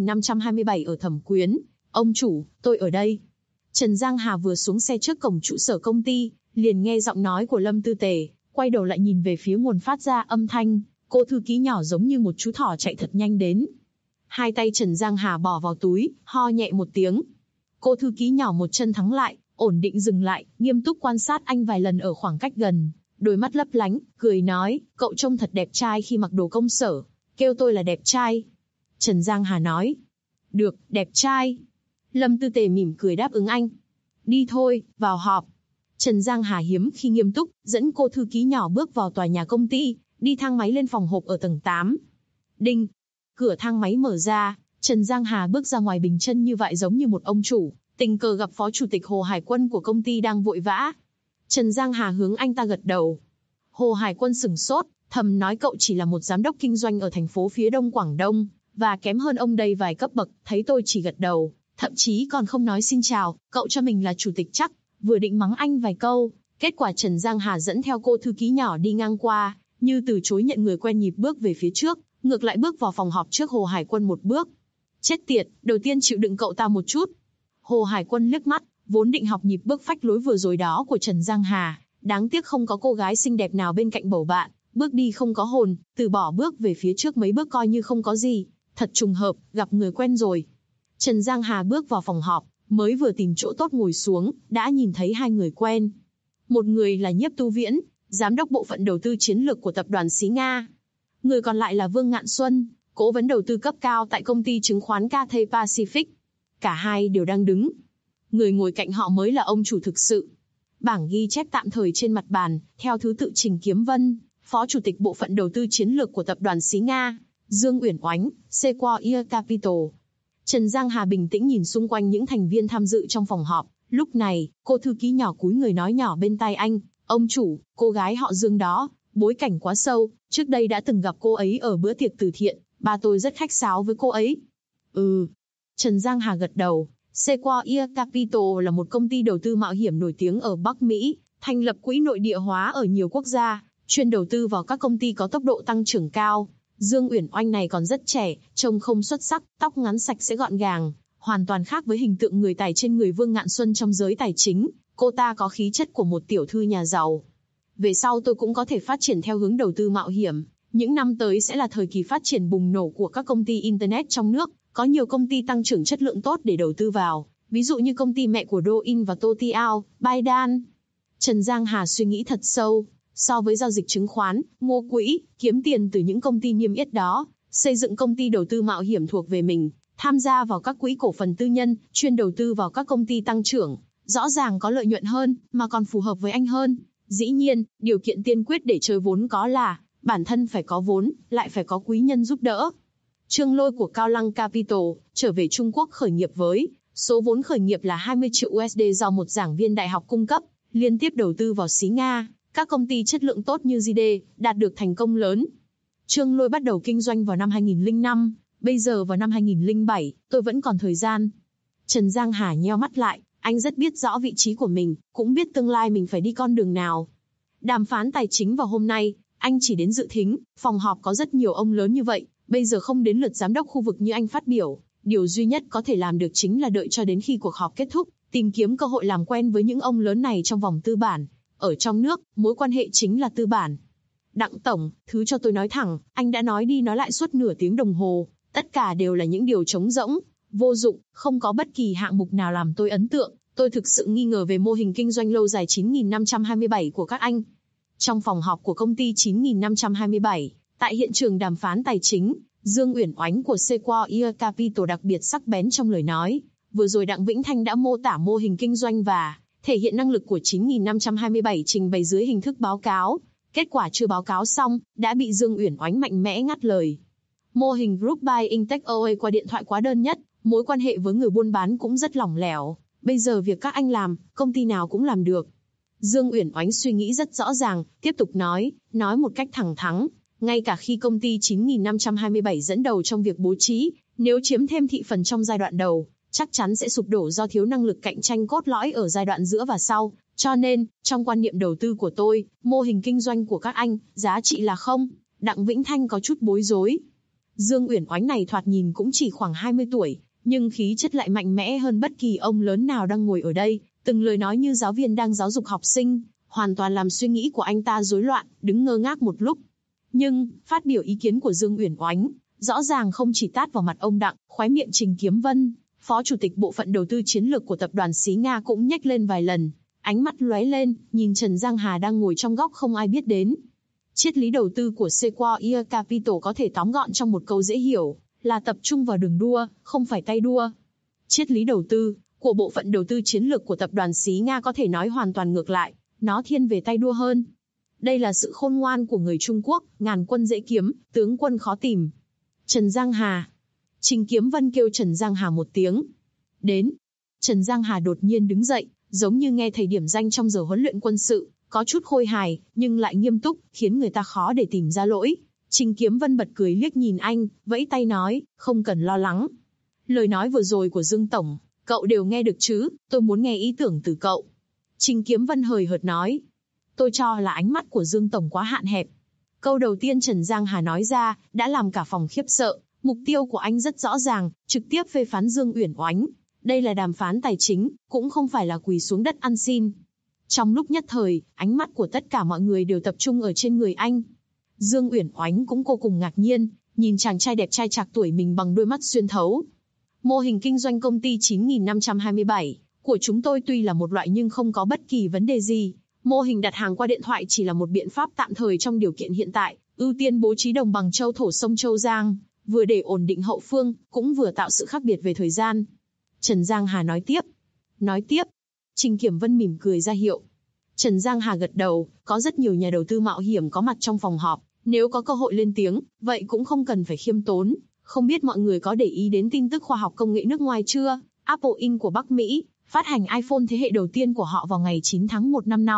9527 ở Thẩm Quyến. Ông chủ, tôi ở đây. Trần Giang Hà vừa xuống xe trước cổng trụ sở công ty, liền nghe giọng nói của Lâm Tư Tề, quay đầu lại nhìn về phía nguồn phát ra âm thanh, cô thư ký nhỏ giống như một chú thỏ chạy thật nhanh đến. Hai tay Trần Giang Hà bỏ vào túi, ho nhẹ một tiếng. Cô thư ký nhỏ một chân thắng lại, ổn định dừng lại, nghiêm túc quan sát anh vài lần ở khoảng cách gần, đôi mắt lấp lánh, cười nói, cậu trông thật đẹp trai khi mặc đồ công sở, kêu tôi là đẹp trai. Trần Giang Hà nói, được, đẹp trai. Lâm Tư Tề mỉm cười đáp ứng anh. Đi thôi, vào họp. Trần Giang Hà hiếm khi nghiêm túc, dẫn cô thư ký nhỏ bước vào tòa nhà công ty, đi thang máy lên phòng họp ở tầng 8. Đinh! Cửa thang máy mở ra, Trần Giang Hà bước ra ngoài bình chân như vậy giống như một ông chủ, tình cờ gặp phó chủ tịch Hồ Hải Quân của công ty đang vội vã. Trần Giang Hà hướng anh ta gật đầu. Hồ Hải Quân sửng sốt, thầm nói cậu chỉ là một giám đốc kinh doanh ở thành phố phía đông Quảng Đông, và kém hơn ông đây vài cấp bậc, thấy tôi chỉ gật đầu, thậm chí còn không nói xin chào, cậu cho mình là chủ tịch chắc, vừa định mắng anh vài câu, kết quả Trần Giang Hà dẫn theo cô thư ký nhỏ đi ngang qua, như từ chối nhận người quen nhịp bước về phía trước, ngược lại bước vào phòng họp trước Hồ Hải Quân một bước. Chết tiệt, đầu tiên chịu đựng cậu ta một chút. Hồ Hải Quân liếc mắt, vốn định học nhịp bước phách lối vừa rồi đó của Trần Giang Hà, đáng tiếc không có cô gái xinh đẹp nào bên cạnh bầu bạn, bước đi không có hồn, từ bỏ bước về phía trước mấy bước coi như không có gì, thật trùng hợp, gặp người quen rồi. Trần Giang Hà bước vào phòng họp, mới vừa tìm chỗ tốt ngồi xuống, đã nhìn thấy hai người quen. Một người là Nhiếp Tu Viễn, giám đốc bộ phận đầu tư chiến lược của tập đoàn Xí Nga. Người còn lại là Vương Ngạn Xuân, cố vấn đầu tư cấp cao tại công ty chứng khoán Cathay Pacific. Cả hai đều đang đứng. Người ngồi cạnh họ mới là ông chủ thực sự. Bảng ghi chép tạm thời trên mặt bàn, theo thứ tự Trình Kiếm Vân, phó chủ tịch bộ phận đầu tư chiến lược của tập đoàn Xí Nga, Dương Uyển Oánh, Sequoia Capital. Trần Giang Hà bình tĩnh nhìn xung quanh những thành viên tham dự trong phòng họp. Lúc này, cô thư ký nhỏ cúi người nói nhỏ bên tai anh, Ông chủ, cô gái họ Dương đó, bối cảnh quá sâu, trước đây đã từng gặp cô ấy ở bữa tiệc từ thiện, ba tôi rất khách sáo với cô ấy. Ừ. Trần Giang Hà gật đầu. Sequoia Capital là một công ty đầu tư mạo hiểm nổi tiếng ở Bắc Mỹ, thành lập quỹ nội địa hóa ở nhiều quốc gia, chuyên đầu tư vào các công ty có tốc độ tăng trưởng cao. Dương Uyển Oanh này còn rất trẻ, trông không xuất sắc, tóc ngắn sạch sẽ gọn gàng, hoàn toàn khác với hình tượng người tài trên người Vương Ngạn Xuân trong giới tài chính. Cô ta có khí chất của một tiểu thư nhà giàu. Về sau tôi cũng có thể phát triển theo hướng đầu tư mạo hiểm. Những năm tới sẽ là thời kỳ phát triển bùng nổ của các công ty Internet trong nước. Có nhiều công ty tăng trưởng chất lượng tốt để đầu tư vào. Ví dụ như công ty mẹ của Douyin và Toutiao, Baidan. Trần Giang Hà suy nghĩ thật sâu. So với giao dịch chứng khoán, mua quỹ, kiếm tiền từ những công ty niêm yết đó, xây dựng công ty đầu tư mạo hiểm thuộc về mình, tham gia vào các quỹ cổ phần tư nhân, chuyên đầu tư vào các công ty tăng trưởng, rõ ràng có lợi nhuận hơn, mà còn phù hợp với anh hơn. Dĩ nhiên, điều kiện tiên quyết để chơi vốn có là, bản thân phải có vốn, lại phải có quý nhân giúp đỡ. Trương Lôi của Cao Lăng Capital, trở về Trung Quốc khởi nghiệp với số vốn khởi nghiệp là 20 triệu USD do một giảng viên đại học cung cấp, liên tiếp đầu tư vào xí Nga, các công ty chất lượng tốt như JD, đạt được thành công lớn. Trương Lôi bắt đầu kinh doanh vào năm 2005, bây giờ vào năm 2007, tôi vẫn còn thời gian. Trần Giang Hà nheo mắt lại, anh rất biết rõ vị trí của mình, cũng biết tương lai mình phải đi con đường nào. Đàm phán tài chính vào hôm nay, anh chỉ đến dự thính, phòng họp có rất nhiều ông lớn như vậy, bây giờ không đến lượt giám đốc khu vực như anh phát biểu. Điều duy nhất có thể làm được chính là đợi cho đến khi cuộc họp kết thúc, tìm kiếm cơ hội làm quen với những ông lớn này trong vòng tư bản. Ở trong nước, mối quan hệ chính là tư bản. Đặng Tổng, thứ cho tôi nói thẳng, anh đã nói đi nói lại suốt nửa tiếng đồng hồ, tất cả đều là những điều trống rỗng, vô dụng, không có bất kỳ hạng mục nào làm tôi ấn tượng. Tôi thực sự nghi ngờ về mô hình kinh doanh lâu dài 9527 của các anh. Trong phòng họp của công ty 9527, tại hiện trường đàm phán tài chính, Dương Uyển Oánh của Sequoia Capital đặc biệt sắc bén trong lời nói. Vừa rồi Đặng Vĩnh Thanh đã mô tả mô hình kinh doanh và thể hiện năng lực của 9527 trình bày dưới hình thức báo cáo. Kết quả chưa báo cáo xong, đã bị Dương Uyển Oánh mạnh mẽ ngắt lời. Mô hình Group Buying Takeaway qua điện thoại quá đơn nhất, mối quan hệ với người buôn bán cũng rất lỏng lẻo. Bây giờ việc các anh làm, công ty nào cũng làm được. Dương Uyển Oánh suy nghĩ rất rõ ràng, tiếp tục nói một cách thẳng thắn. Ngay cả khi công ty 9527 dẫn đầu trong việc bố trí, nếu chiếm thêm thị phần trong giai đoạn đầu, chắc chắn sẽ sụp đổ do thiếu năng lực cạnh tranh cốt lõi ở giai đoạn giữa và sau. Cho nên, trong quan niệm đầu tư của tôi, mô hình kinh doanh của các anh, giá trị là không. Đặng Vĩnh Thanh có chút bối rối. Dương Uyển Oánh này thoạt nhìn cũng chỉ khoảng 20 tuổi, nhưng khí chất lại mạnh mẽ hơn bất kỳ ông lớn nào đang ngồi ở đây. Từng lời nói như giáo viên đang giáo dục học sinh, hoàn toàn làm suy nghĩ của anh ta rối loạn, đứng ngơ ngác một lúc. Nhưng, phát biểu ý kiến của Dương Uyển Oánh, rõ ràng không chỉ tát vào mặt ông Đặng, khóe miệng Trình Kiếm Vân, Phó Chủ tịch Bộ phận Đầu tư Chiến lược của tập đoàn Xí Nga cũng nhếch lên vài lần, ánh mắt lóe lên, nhìn Trần Giang Hà đang ngồi trong góc không ai biết đến. Triết lý đầu tư của Sequoia Capital có thể tóm gọn trong một câu dễ hiểu, là tập trung vào đường đua, không phải tay đua. Triết lý đầu tư của Bộ phận Đầu tư Chiến lược của tập đoàn Xí Nga có thể nói hoàn toàn ngược lại, nó thiên về tay đua hơn. Đây là sự khôn ngoan của người Trung Quốc, ngàn quân dễ kiếm, tướng quân khó tìm. Trần Giang Hà. Trình Kiếm Vân kêu Trần Giang Hà một tiếng. Đến. Trần Giang Hà đột nhiên đứng dậy, giống như nghe thầy điểm danh trong giờ huấn luyện quân sự, có chút khôi hài, nhưng lại nghiêm túc, khiến người ta khó để tìm ra lỗi. Trình Kiếm Vân bật cười liếc nhìn anh, vẫy tay nói, không cần lo lắng. Lời nói vừa rồi của Dương Tổng, cậu đều nghe được chứ, tôi muốn nghe ý tưởng từ cậu. Trình Kiếm Vân hời hợt nói. Tôi cho là ánh mắt của Dương Tổng quá hạn hẹp. Câu đầu tiên Trần Giang Hà nói ra, đã làm cả phòng khiếp sợ. Mục tiêu của anh rất rõ ràng, trực tiếp phê phán Dương Uyển Oánh. Đây là đàm phán tài chính, cũng không phải là quỳ xuống đất ăn xin. Trong lúc nhất thời, ánh mắt của tất cả mọi người đều tập trung ở trên người anh. Dương Uyển Oánh cũng vô cùng ngạc nhiên, nhìn chàng trai đẹp trai trạc tuổi mình bằng đôi mắt xuyên thấu. Mô hình kinh doanh công ty 9527 của chúng tôi tuy là một loại nhưng không có bất kỳ vấn đề gì. Mô hình đặt hàng qua điện thoại chỉ là một biện pháp tạm thời trong điều kiện hiện tại, ưu tiên bố trí đồng bằng châu thổ sông Châu Giang, vừa để ổn định hậu phương, cũng vừa tạo sự khác biệt về thời gian. Trần Giang Hà nói tiếp. Trình Kiểm Vân mỉm cười ra hiệu. Trần Giang Hà gật đầu, có rất nhiều nhà đầu tư mạo hiểm có mặt trong phòng họp, nếu có cơ hội lên tiếng, vậy cũng không cần phải khiêm tốn. Không biết mọi người có để ý đến tin tức khoa học công nghệ nước ngoài chưa? Apple Inc. của Bắc Mỹ phát hành iPhone thế hệ đầu tiên của họ vào ngày 9 tháng 1 năm nay.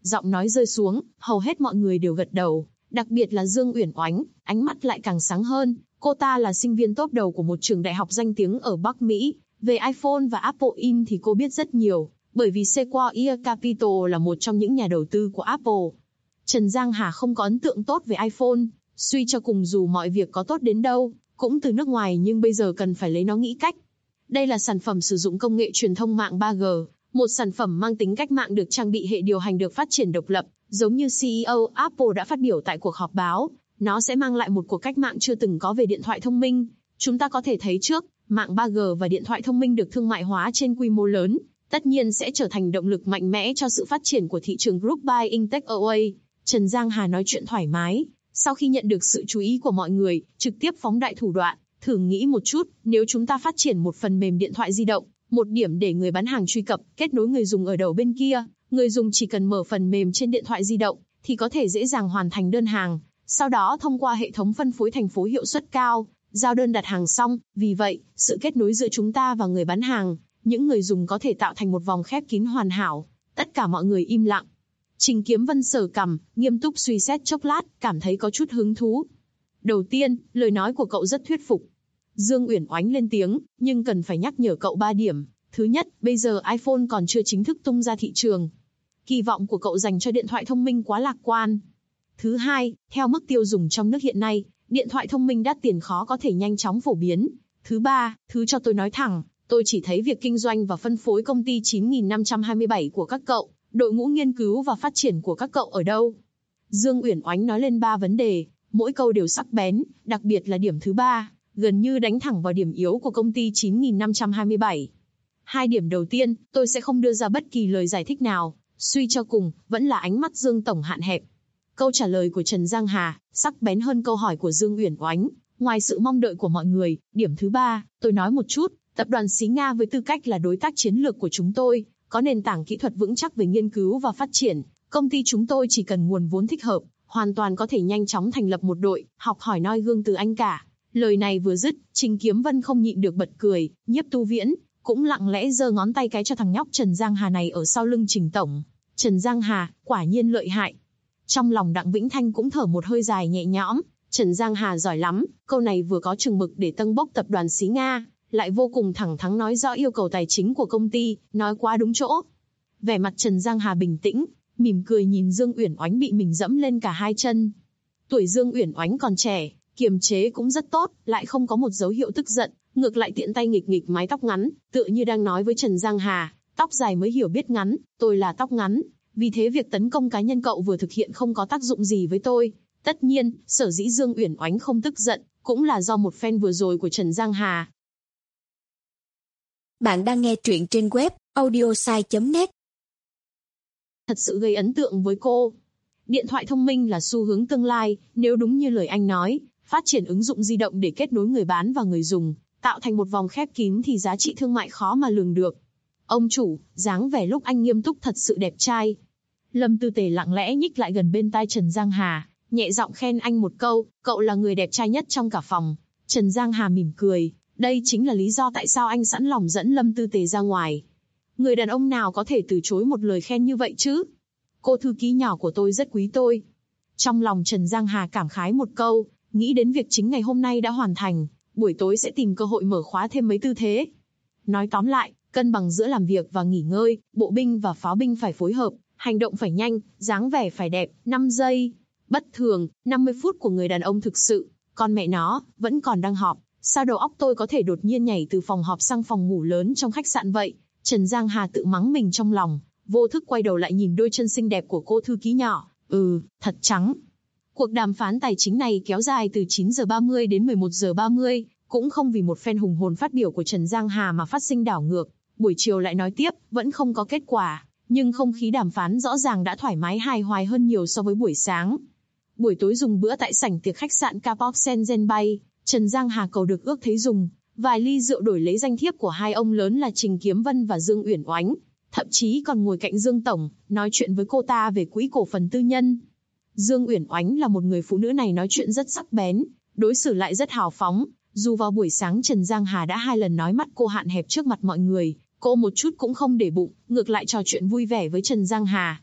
Giọng nói rơi xuống, hầu hết mọi người đều gật đầu, đặc biệt là Dương Uyển Oánh, ánh mắt lại càng sáng hơn. Cô ta là sinh viên top đầu của một trường đại học danh tiếng ở Bắc Mỹ. Về iPhone và Apple In thì cô biết rất nhiều, bởi vì Sequoia Capital là một trong những nhà đầu tư của Apple. Trần Giang Hà không có ấn tượng tốt về iPhone, suy cho cùng dù mọi việc có tốt đến đâu, cũng từ nước ngoài nhưng bây giờ cần phải lấy nó nghĩ cách. Đây là sản phẩm sử dụng công nghệ truyền thông mạng 3G, một sản phẩm mang tính cách mạng được trang bị hệ điều hành được phát triển độc lập, giống như CEO Apple đã phát biểu tại cuộc họp báo, nó sẽ mang lại một cuộc cách mạng chưa từng có về điện thoại thông minh. Chúng ta có thể thấy trước, mạng 3G và điện thoại thông minh được thương mại hóa trên quy mô lớn, tất nhiên sẽ trở thành động lực mạnh mẽ cho sự phát triển của thị trường Group Buying Takeaway. Trần Giang Hà nói chuyện thoải mái, sau khi nhận được sự chú ý của mọi người, trực tiếp phóng đại thủ đoạn. Thử nghĩ một chút, nếu chúng ta phát triển một phần mềm điện thoại di động, một điểm để người bán hàng truy cập, kết nối người dùng ở đầu bên kia, người dùng chỉ cần mở phần mềm trên điện thoại di động, thì có thể dễ dàng hoàn thành đơn hàng, sau đó thông qua hệ thống phân phối thành phố hiệu suất cao, giao đơn đặt hàng xong. Vì vậy, sự kết nối giữa chúng ta và người bán hàng, những người dùng có thể tạo thành một vòng khép kín hoàn hảo. Tất cả mọi người im lặng. Trình Kiếm Vân sờ cằm, nghiêm túc suy xét chốc lát, cảm thấy có chút hứng thú. Đầu tiên, lời nói của cậu rất thuyết phục. Dương Uyển Oánh lên tiếng, nhưng cần phải nhắc nhở cậu 3 điểm. Thứ nhất, bây giờ iPhone còn chưa chính thức tung ra thị trường. Kỳ vọng của cậu dành cho điện thoại thông minh quá lạc quan. Thứ hai, theo mức tiêu dùng trong nước hiện nay, điện thoại thông minh đắt tiền khó có thể nhanh chóng phổ biến. Thứ ba, thứ cho tôi nói thẳng, tôi chỉ thấy việc kinh doanh và phân phối công ty 9527 của các cậu, đội ngũ nghiên cứu và phát triển của các cậu ở đâu. Dương Uyển Oánh nói lên 3 vấn đề, mỗi câu đều sắc bén, đặc biệt là điểm thứ 3, gần như đánh thẳng vào điểm yếu của công ty 9527. 2 điểm đầu tiên, tôi sẽ không đưa ra bất kỳ lời giải thích nào, suy cho cùng, vẫn là ánh mắt Dương Tổng hạn hẹp. Câu trả lời của Trần Giang Hà, sắc bén hơn câu hỏi của Dương Uyển Oánh, ngoài sự mong đợi của mọi người. Điểm thứ 3, tôi nói một chút, tập đoàn Xí Nga với tư cách là đối tác chiến lược của chúng tôi, có nền tảng kỹ thuật vững chắc về nghiên cứu và phát triển, công ty chúng tôi chỉ cần nguồn vốn thích hợp, hoàn toàn có thể nhanh chóng thành lập một đội, học hỏi noi gương từ anh cả. Lời này vừa dứt, Trình Kiếm Vân không nhịn được bật cười, Nhiếp Tu Viễn cũng lặng lẽ giơ ngón tay cái cho thằng nhóc Trần Giang Hà này ở sau lưng Trình Tổng. Trần Giang Hà, quả nhiên lợi hại. Trong lòng Đặng Vĩnh Thanh cũng thở một hơi dài nhẹ nhõm, Trần Giang Hà giỏi lắm, câu này vừa có chừng mực để tâng bốc tập đoàn Xí Nga, lại vô cùng thẳng thắn nói rõ yêu cầu tài chính của công ty, nói quá đúng chỗ. Vẻ mặt Trần Giang Hà bình tĩnh, mỉm cười nhìn Dương Uyển Oánh bị mình dẫm lên cả hai chân. Tuổi Dương Uyển Oánh còn trẻ, kiềm chế cũng rất tốt, lại không có một dấu hiệu tức giận, ngược lại tiện tay nghịch nghịch mái tóc ngắn, tựa như đang nói với Trần Giang Hà, tóc dài mới hiểu biết ngắn, tôi là tóc ngắn, vì thế việc tấn công cá nhân cậu vừa thực hiện không có tác dụng gì với tôi. Tất nhiên, sở dĩ Dương Uyển Oánh không tức giận, cũng là do một phen vừa rồi của Trần Giang Hà. Bạn đang nghe truyện trên web audiosai.net. Thật sự gây ấn tượng với cô. Điện thoại thông minh là xu hướng tương lai, nếu đúng như lời anh nói, phát triển ứng dụng di động để kết nối người bán và người dùng, tạo thành một vòng khép kín thì giá trị thương mại khó mà lường được. Ông chủ, dáng vẻ lúc anh nghiêm túc thật sự đẹp trai. Lâm Tư Tề lặng lẽ nhích lại gần bên tai Trần Giang Hà, nhẹ giọng khen anh một câu, cậu là người đẹp trai nhất trong cả phòng. Trần Giang Hà mỉm cười, đây chính là lý do tại sao anh sẵn lòng dẫn Lâm Tư Tề ra ngoài. Người đàn ông nào có thể từ chối một lời khen như vậy chứ? Cô thư ký nhỏ của tôi rất quý tôi. Trong lòng Trần Giang Hà cảm khái một câu, nghĩ đến việc chính ngày hôm nay đã hoàn thành, buổi tối sẽ tìm cơ hội mở khóa thêm mấy tư thế. Nói tóm lại, cân bằng giữa làm việc và nghỉ ngơi, bộ binh và pháo binh phải phối hợp, hành động phải nhanh, dáng vẻ phải đẹp, 5 giây. Bất thường, 50 phút của người đàn ông thực sự, con mẹ nó, vẫn còn đang họp, sao đầu óc tôi có thể đột nhiên nhảy từ phòng họp sang phòng ngủ lớn trong khách sạn vậy? Trần Giang Hà tự mắng mình trong lòng, vô thức quay đầu lại nhìn đôi chân xinh đẹp của cô thư ký nhỏ, thật trắng. Cuộc đàm phán tài chính này kéo dài từ 9 giờ 30 đến 11 giờ 30, cũng không vì một phen hùng hồn phát biểu của Trần Giang Hà mà phát sinh đảo ngược. Buổi chiều lại nói tiếp, vẫn không có kết quả, nhưng không khí đàm phán rõ ràng đã thoải mái hài hòa hơn nhiều so với buổi sáng. Buổi tối dùng bữa tại sảnh tiệc khách sạn Capop Shenzhen Bay, Trần Giang Hà cầu được ước thấy dùng vài ly rượu đổi lấy danh thiếp của hai ông lớn là Trình Kiếm Vân và Dương Uyển Oánh, thậm chí còn ngồi cạnh Dương Tổng, nói chuyện với cô ta về quỹ cổ phần tư nhân. Dương Uyển Oánh là một người phụ nữ này nói chuyện rất sắc bén, đối xử lại rất hào phóng, dù vào buổi sáng Trần Giang Hà đã 2 lần nói mắt cô hạn hẹp trước mặt mọi người, cô một chút cũng không để bụng, ngược lại trò chuyện vui vẻ với Trần Giang Hà.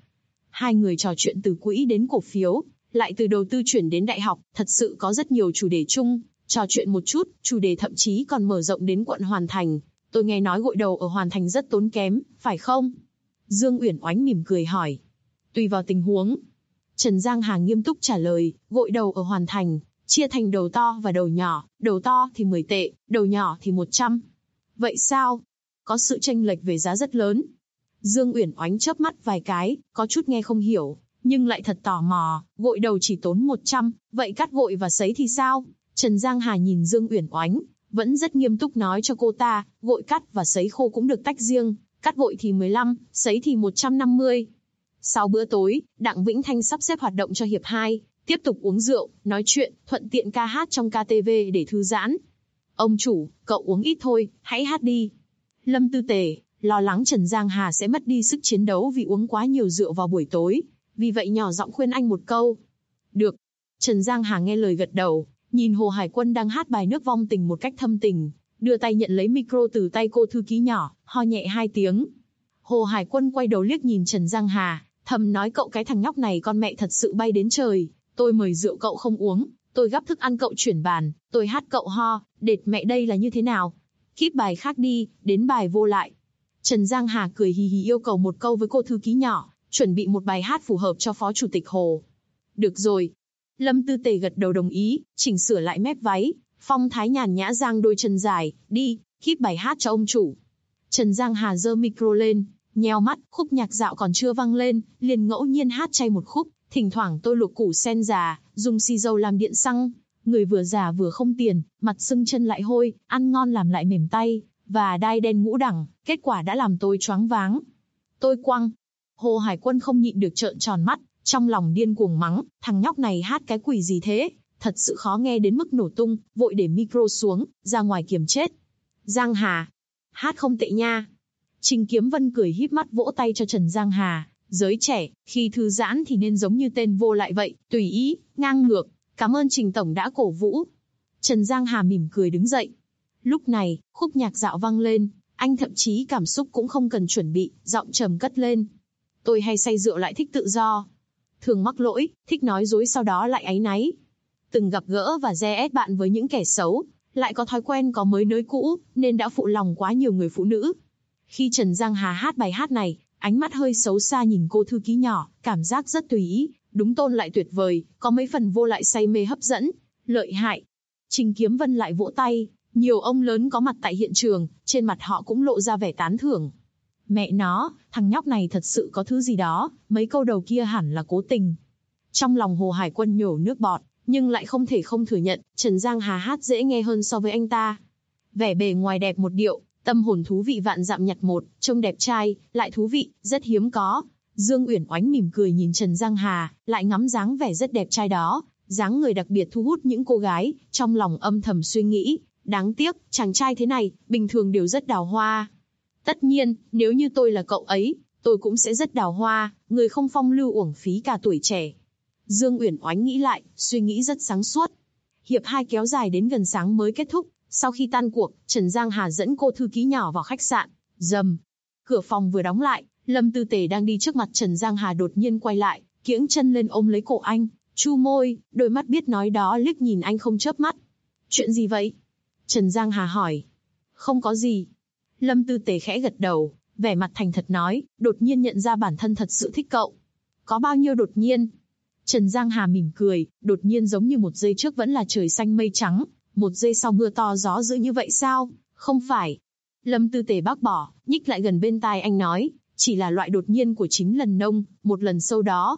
Hai người trò chuyện từ quỹ đến cổ phiếu, lại từ đầu tư chuyển đến đại học, thật sự có rất nhiều chủ đề chung. Trò chuyện một chút, chủ đề thậm chí còn mở rộng đến quận Hoàn Thành. Tôi nghe nói gội đầu ở Hoàn Thành rất tốn kém, phải không? Dương Uyển Oánh mỉm cười hỏi. Tùy vào tình huống. Trần Giang Hà nghiêm túc trả lời, gội đầu ở Hoàn Thành, chia thành đầu to và đầu to thì 10 tệ, đầu nhỏ thì 100. Vậy sao? Có sự chênh lệch về giá rất lớn. Dương Uyển Oánh chớp mắt vài cái, có chút nghe không hiểu, nhưng lại thật tò mò, gội đầu chỉ tốn 100, vậy cắt gội và sấy thì sao? Trần Giang Hà nhìn Dương Uyển Oánh, vẫn rất nghiêm túc nói cho cô ta, gội cắt và sấy khô cũng được tách riêng, cắt gội thì 15, sấy thì 150. Sau bữa tối, Đặng Vĩnh Thanh sắp xếp hoạt động cho hiệp 2, tiếp tục uống rượu, nói chuyện, thuận tiện ca hát trong KTV để thư giãn. Ông chủ, cậu uống ít thôi, hãy hát đi. Lâm Tư Tề lo lắng Trần Giang Hà sẽ mất đi sức chiến đấu vì uống quá nhiều rượu vào buổi tối, vì vậy nhỏ giọng khuyên anh một câu. Được. Trần Giang Hà nghe lời gật đầu, nhìn Hồ Hải Quân đang hát bài Nước Vong Tình một cách thâm tình, đưa tay nhận lấy micro từ tay cô thư ký nhỏ, ho nhẹ 2 tiếng. Hồ Hải Quân quay đầu liếc nhìn Trần Giang Hà, thầm nói cậu cái thằng nhóc này con mẹ thật sự bay đến trời, tôi mời rượu cậu không uống, tôi gắp thức ăn cậu chuyển bàn, tôi hát cậu ho, đệt mẹ đây là như thế nào? Kíp bài khác đi, đến bài vô lại. Trần Giang Hà cười hì hì yêu cầu một câu với cô thư ký nhỏ, chuẩn bị một bài hát phù hợp cho Phó Chủ tịch Hồ. Được rồi. Lâm Tư Tề gật đầu đồng ý, chỉnh sửa lại mép váy, phong thái nhàn nhã giang đôi chân dài, đi, kíp bài hát cho ông chủ. Trần Giang Hà giơ micro lên, nheo mắt, khúc nhạc dạo còn chưa vang lên, liền ngẫu nhiên hát chay một khúc, thỉnh thoảng tôi luộc củ sen già, dùng xì dầu làm điện xăng. Người vừa già vừa không tiền, mặt sưng chân lại hôi, ăn ngon làm lại mềm tay, và đai đen ngũ đẳng, kết quả đã làm tôi choáng váng. Tôi quăng. Hồ Hải Quân không nhịn được trợn tròn mắt, trong lòng điên cuồng mắng, thằng nhóc này hát cái quỷ gì thế, thật sự khó nghe đến mức nổ tung, vội để micro xuống, ra ngoài kiềm chết. Giang Hà, hát không tệ nha. Trình Kiếm Vân cười híp mắt vỗ tay cho Trần Giang Hà, giới trẻ, khi thư giãn thì nên giống như tên vô lại vậy, tùy ý, ngang ngược, cảm ơn Trình Tổng đã cổ vũ. Trần Giang Hà mỉm cười đứng dậy. Lúc này, khúc nhạc dạo vang lên, anh thậm chí cảm xúc cũng không cần chuẩn bị, giọng trầm cất lên. Tôi hay say rượu lại thích tự do. Thường mắc lỗi, thích nói dối sau đó lại áy náy. Từng gặp gỡ và re ép bạn với những kẻ xấu, lại có thói quen có mới nới cũ, nên đã phụ lòng quá nhiều người phụ nữ. Khi Trần Giang Hà hát bài hát này, ánh mắt hơi xấu xa nhìn cô thư ký nhỏ, cảm giác rất tùy ý, đúng tôn lại tuyệt vời, có mấy phần vô lại say mê hấp dẫn, lợi hại. Trình Kiếm Vân lại vỗ tay, nhiều ông lớn có mặt tại hiện trường, trên mặt họ cũng lộ ra vẻ tán thưởng. Mẹ nó, thằng nhóc này thật sự có thứ gì đó, mấy câu đầu kia hẳn là cố tình. Trong lòng Hồ Hải Quân nhổ nước bọt, nhưng lại không thể không thừa nhận, Trần Giang Hà hát dễ nghe hơn so với anh ta. Vẻ bề ngoài đẹp một điệu, tâm hồn thú vị vạn dặm nhặt một, trông đẹp trai, lại thú vị, rất hiếm có. Dương Uyển Oánh mỉm cười nhìn Trần Giang Hà, lại ngắm dáng vẻ rất đẹp trai đó, dáng người đặc biệt thu hút những cô gái, trong lòng âm thầm suy nghĩ, đáng tiếc, chàng trai thế này, bình thường đều rất đào hoa. Tất nhiên, nếu như tôi là cậu ấy, tôi cũng sẽ rất đào hoa, người không phong lưu uổng phí cả tuổi trẻ. Dương Uyển Oánh nghĩ lại, suy nghĩ rất sáng suốt. Hiệp 2 kéo dài đến gần sáng mới kết thúc, sau khi tan cuộc, Trần Giang Hà dẫn cô thư ký nhỏ vào khách sạn, rầm. Cửa phòng vừa đóng lại, Lâm Tư Tề đang đi trước mặt Trần Giang Hà đột nhiên quay lại, kiễng chân lên ôm lấy cổ anh, chu môi, đôi mắt biết nói đó liếc nhìn anh không chớp mắt. Chuyện gì vậy? Trần Giang Hà hỏi. Không có gì. Lâm Tư Tề khẽ gật đầu, vẻ mặt thành thật nói, đột nhiên nhận ra bản thân thật sự thích cậu. Có bao nhiêu đột nhiên? Trần Giang Hà mỉm cười, đột nhiên giống như một giây trước vẫn là trời xanh mây trắng, một giây sau mưa to gió dữ như vậy sao? Không phải. Lâm Tư Tề bác bỏ, nhích lại gần bên tai anh nói, chỉ là loại đột nhiên của 9 lần nông, một lần sâu đó.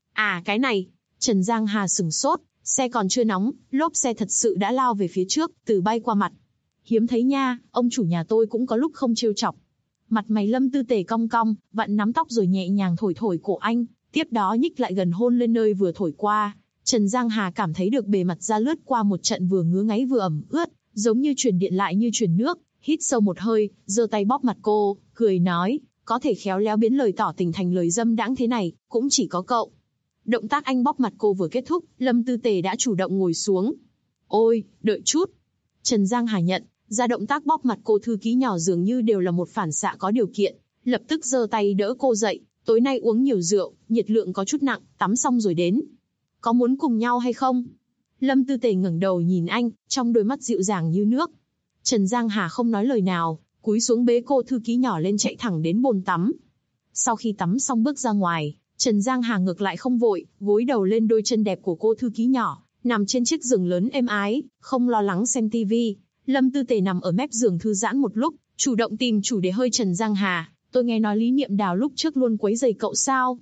À cái này, Trần Giang Hà sửng sốt, xe còn chưa nóng, lốp xe thật sự đã lao về phía trước, từ bay qua mặt. Hiếm thấy nha, ông chủ nhà tôi cũng có lúc không trêu chọc. Mặt mày Lâm Tư Tề cong cong, vặn nắm tóc rồi nhẹ nhàng thổi thổi cổ anh, tiếp đó nhích lại gần hôn lên nơi vừa thổi qua. Trần Giang Hà cảm thấy được bề mặt da lướt qua một trận vừa ngứa ngáy vừa ẩm ướt, giống như truyền điện lại như truyền nước, hít sâu một hơi, giơ tay bóp mặt cô, cười nói, có thể khéo léo biến lời tỏ tình thành lời dâm đãng thế này, cũng chỉ có cậu. Động tác anh bóp mặt cô vừa kết thúc, Lâm Tư Tề đã chủ động ngồi xuống. Ôi, đợi chút. Trần Giang Hà nhận ra động tác bóp mặt cô thư ký nhỏ dường như đều là một phản xạ có điều kiện, lập tức giơ tay đỡ cô dậy, Tối nay uống nhiều rượu, nhiệt lượng có chút nặng, tắm xong rồi đến. Có muốn cùng nhau hay không? Lâm Tư Tề ngẩng đầu nhìn anh, trong đôi mắt dịu dàng như nước. Trần Giang Hà không nói lời nào, cúi xuống bế cô thư ký nhỏ lên chạy thẳng đến bồn tắm. Sau khi tắm xong bước ra ngoài, Trần Giang Hà ngược lại không vội, gối đầu lên đôi chân đẹp của cô thư ký nhỏ, nằm trên chiếc giường lớn êm ái, không lo lắng xem tivi. Lâm Tư Tề nằm ở mép giường thư giãn một lúc, chủ động tìm chủ đề hơi. Trần Giang Hà, tôi nghe nói Lý Niệm Đào lúc trước luôn quấy rầy cậu sao?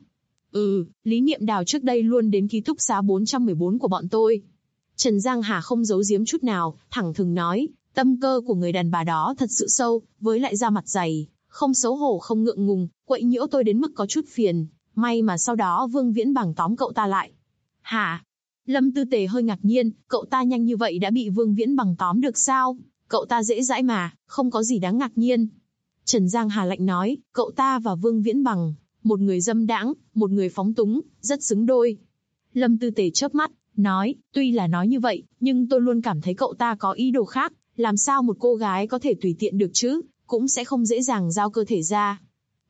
Lý Niệm Đào trước đây luôn đến ký túc xá 414 của bọn tôi. Trần Giang Hà không giấu giếm chút nào, thẳng thừng nói, tâm cơ của người đàn bà đó thật sự sâu, với lại da mặt dày, không xấu hổ không ngượng ngùng, quậy nhiễu tôi đến mức có chút phiền. May mà sau đó Vương Viễn Bằng tóm cậu ta lại. Hả? Lâm Tư Tề hơi ngạc nhiên, cậu ta nhanh như vậy đã bị Vương Viễn Bằng tóm được sao? Cậu ta dễ dãi mà, không có gì đáng ngạc nhiên. Trần Giang Hà lạnh nói, cậu ta và Vương Viễn Bằng, một người dâm đãng, một người phóng túng, rất xứng đôi. Lâm Tư Tề chớp mắt, nói, tuy là nói như vậy, nhưng tôi luôn cảm thấy cậu ta có ý đồ khác, làm sao một cô gái có thể tùy tiện được chứ, cũng sẽ không dễ dàng giao cơ thể ra.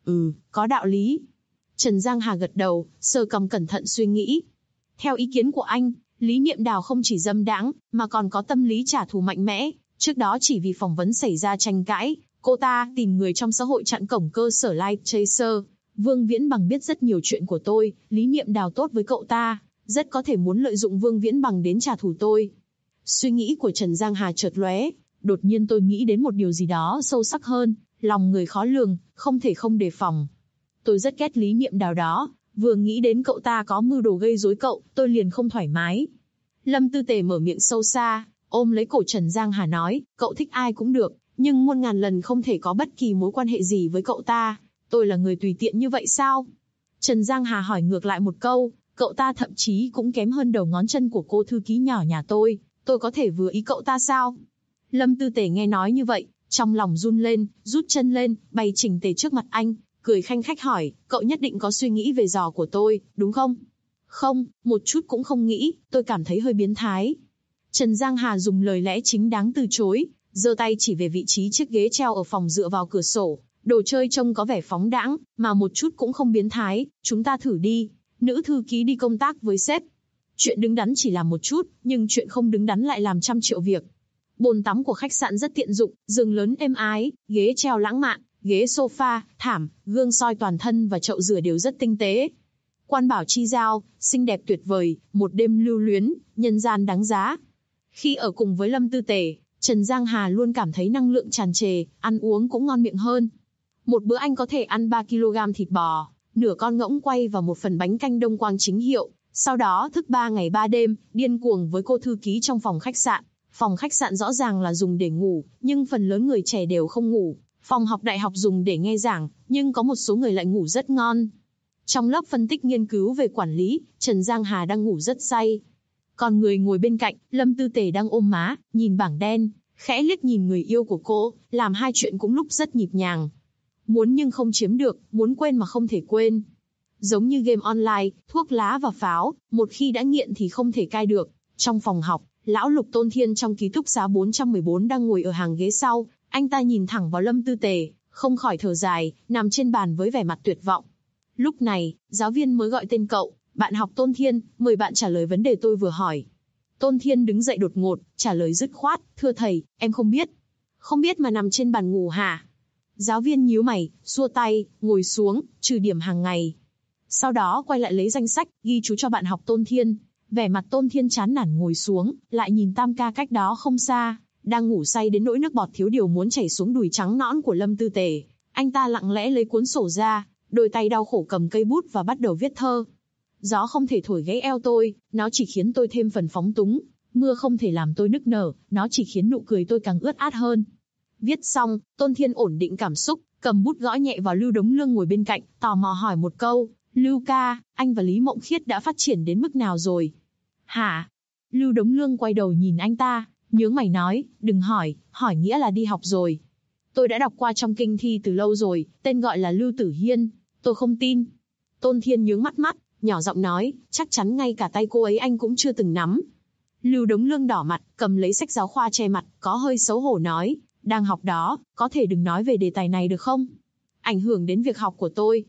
Có đạo lý. Trần Giang Hà gật đầu, sờ cằm cẩn thận suy nghĩ. Theo ý kiến của anh, Lý Niệm Đào không chỉ dâm đãng, mà còn có tâm lý trả thù mạnh mẽ. Trước đó chỉ vì phỏng vấn xảy ra tranh cãi, cô ta tìm người trong xã hội chặn cổng cơ sở Light Chaser. Vương Viễn Bằng biết rất nhiều chuyện của tôi, Lý Niệm Đào tốt với cậu ta, rất có thể muốn lợi dụng Vương Viễn Bằng đến trả thù tôi. Suy nghĩ của Trần Giang Hà chợt lóe, đột nhiên tôi nghĩ đến một điều gì đó sâu sắc hơn, lòng người khó lường, không thể không đề phòng. Tôi rất ghét Lý Niệm Đào đó, vừa nghĩ đến cậu ta có mưu đồ gây rối cậu, tôi liền không thoải mái. Lâm Tư Tề mở miệng sâu xa, ôm lấy cổ Trần Giang Hà nói, cậu thích ai cũng được, nhưng muôn ngàn lần không thể có bất kỳ mối quan hệ gì với cậu ta. Tôi là người tùy tiện như vậy sao? Trần Giang Hà hỏi ngược lại một câu, cậu ta thậm chí cũng kém hơn đầu ngón chân của cô thư ký nhỏ nhà tôi có thể vừa ý cậu ta sao? Lâm Tư Tề nghe nói như vậy, trong lòng run lên, rút chân lên, bày chỉnh tề trước mặt anh, cười khanh khách hỏi, cậu nhất định có suy nghĩ về giò của tôi, đúng không? Không, một chút cũng không nghĩ, tôi cảm thấy hơi biến thái. Trần Giang Hà dùng lời lẽ chính đáng từ chối, giơ tay chỉ về vị trí chiếc ghế treo ở phòng dựa vào cửa sổ, đồ chơi trông có vẻ phóng đãng, mà một chút cũng không biến thái, chúng ta thử đi. Nữ thư ký đi công tác với sếp. Chuyện đứng đắn chỉ làm một chút, nhưng chuyện không đứng đắn lại làm trăm triệu việc. Bồn tắm của khách sạn rất tiện dụng, giường lớn êm ái, ghế treo lãng mạn, ghế sofa, thảm, gương soi toàn thân và chậu rửa đều rất tinh tế. Quan bảo chi giao, xinh đẹp tuyệt vời, một đêm lưu luyến, nhân gian đáng giá. Khi ở cùng với Lâm Tư Tề, Trần Giang Hà luôn cảm thấy năng lượng tràn trề, ăn uống cũng ngon miệng hơn. Một bữa anh có thể ăn 3 kg thịt bò, nửa con ngỗng quay và một phần bánh canh Đông Quang chính hiệu, sau đó thức 3 ngày 3 đêm, điên cuồng với cô thư ký trong phòng khách sạn. Phòng khách sạn rõ ràng là dùng để ngủ, nhưng phần lớn người trẻ đều không ngủ. Phòng học đại học dùng để nghe giảng, nhưng có một số người lại ngủ rất ngon. Trong lớp phân tích nghiên cứu về quản lý, Trần Giang Hà đang ngủ rất say. Còn người ngồi bên cạnh, Lâm Tư Tề đang ôm má, nhìn bảng đen, khẽ liếc nhìn người yêu của cô, làm hai chuyện cũng lúc rất nhịp nhàng. Muốn nhưng không chiếm được, muốn quên mà không thể quên. Giống như game online, thuốc lá và pháo, một khi đã nghiện thì không thể cai được. Trong phòng học, lão Lục Tôn Thiên trong ký túc xá 414 đang ngồi ở hàng ghế sau, anh ta nhìn thẳng vào Lâm Tư Tề, không khỏi thở dài, nằm trên bàn với vẻ mặt tuyệt vọng. Lúc này, giáo viên mới gọi tên cậu, bạn học Tôn Thiên, mời bạn trả lời vấn đề tôi vừa hỏi. Tôn Thiên đứng dậy đột ngột, trả lời dứt khoát, thưa thầy, em không biết. Không biết mà nằm trên bàn ngủ hả? Giáo viên nhíu mày, xua tay, ngồi xuống, trừ điểm hàng ngày. Sau đó quay lại lấy danh sách, ghi chú cho bạn học Tôn Thiên. Vẻ mặt Tôn Thiên chán nản ngồi xuống, lại nhìn Tam ca cách đó không xa, đang ngủ say đến nỗi nước bọt thiếu điều muốn chảy xuống đùi trắng nõn của Lâm Tư Tề. Anh ta lặng lẽ lấy cuốn sổ ra, đôi tay đau khổ cầm cây bút và bắt đầu viết thơ. Gió không thể thổi gãy eo tôi, nó chỉ khiến tôi thêm phần phóng túng. Mưa không thể làm tôi nức nở, nó chỉ khiến nụ cười tôi càng ướt át hơn. Viết xong, Tôn Thiên ổn định cảm xúc, cầm bút gõ nhẹ vào Lưu Đống Lương ngồi bên cạnh, tò mò hỏi một câu, Lưu ca, anh và Lý Mộng Khiết đã phát triển đến mức nào rồi? Hả? Lưu Đống Lương quay đầu nhìn anh ta, nhướng mày nói, đừng hỏi, hỏi nghĩa là đi học rồi. Tôi đã đọc qua trong kinh thi từ lâu rồi, tên gọi là Lưu Tử Hiên, tôi không tin. Tôn Thiên nhướng mắt, nhỏ giọng nói, chắc chắn ngay cả tay cô ấy anh cũng chưa từng nắm. Lưu Đống Lương đỏ mặt, cầm lấy sách giáo khoa che mặt, có hơi xấu hổ nói, đang học đó, có thể đừng nói về đề tài này được không? Ảnh hưởng đến việc học của tôi.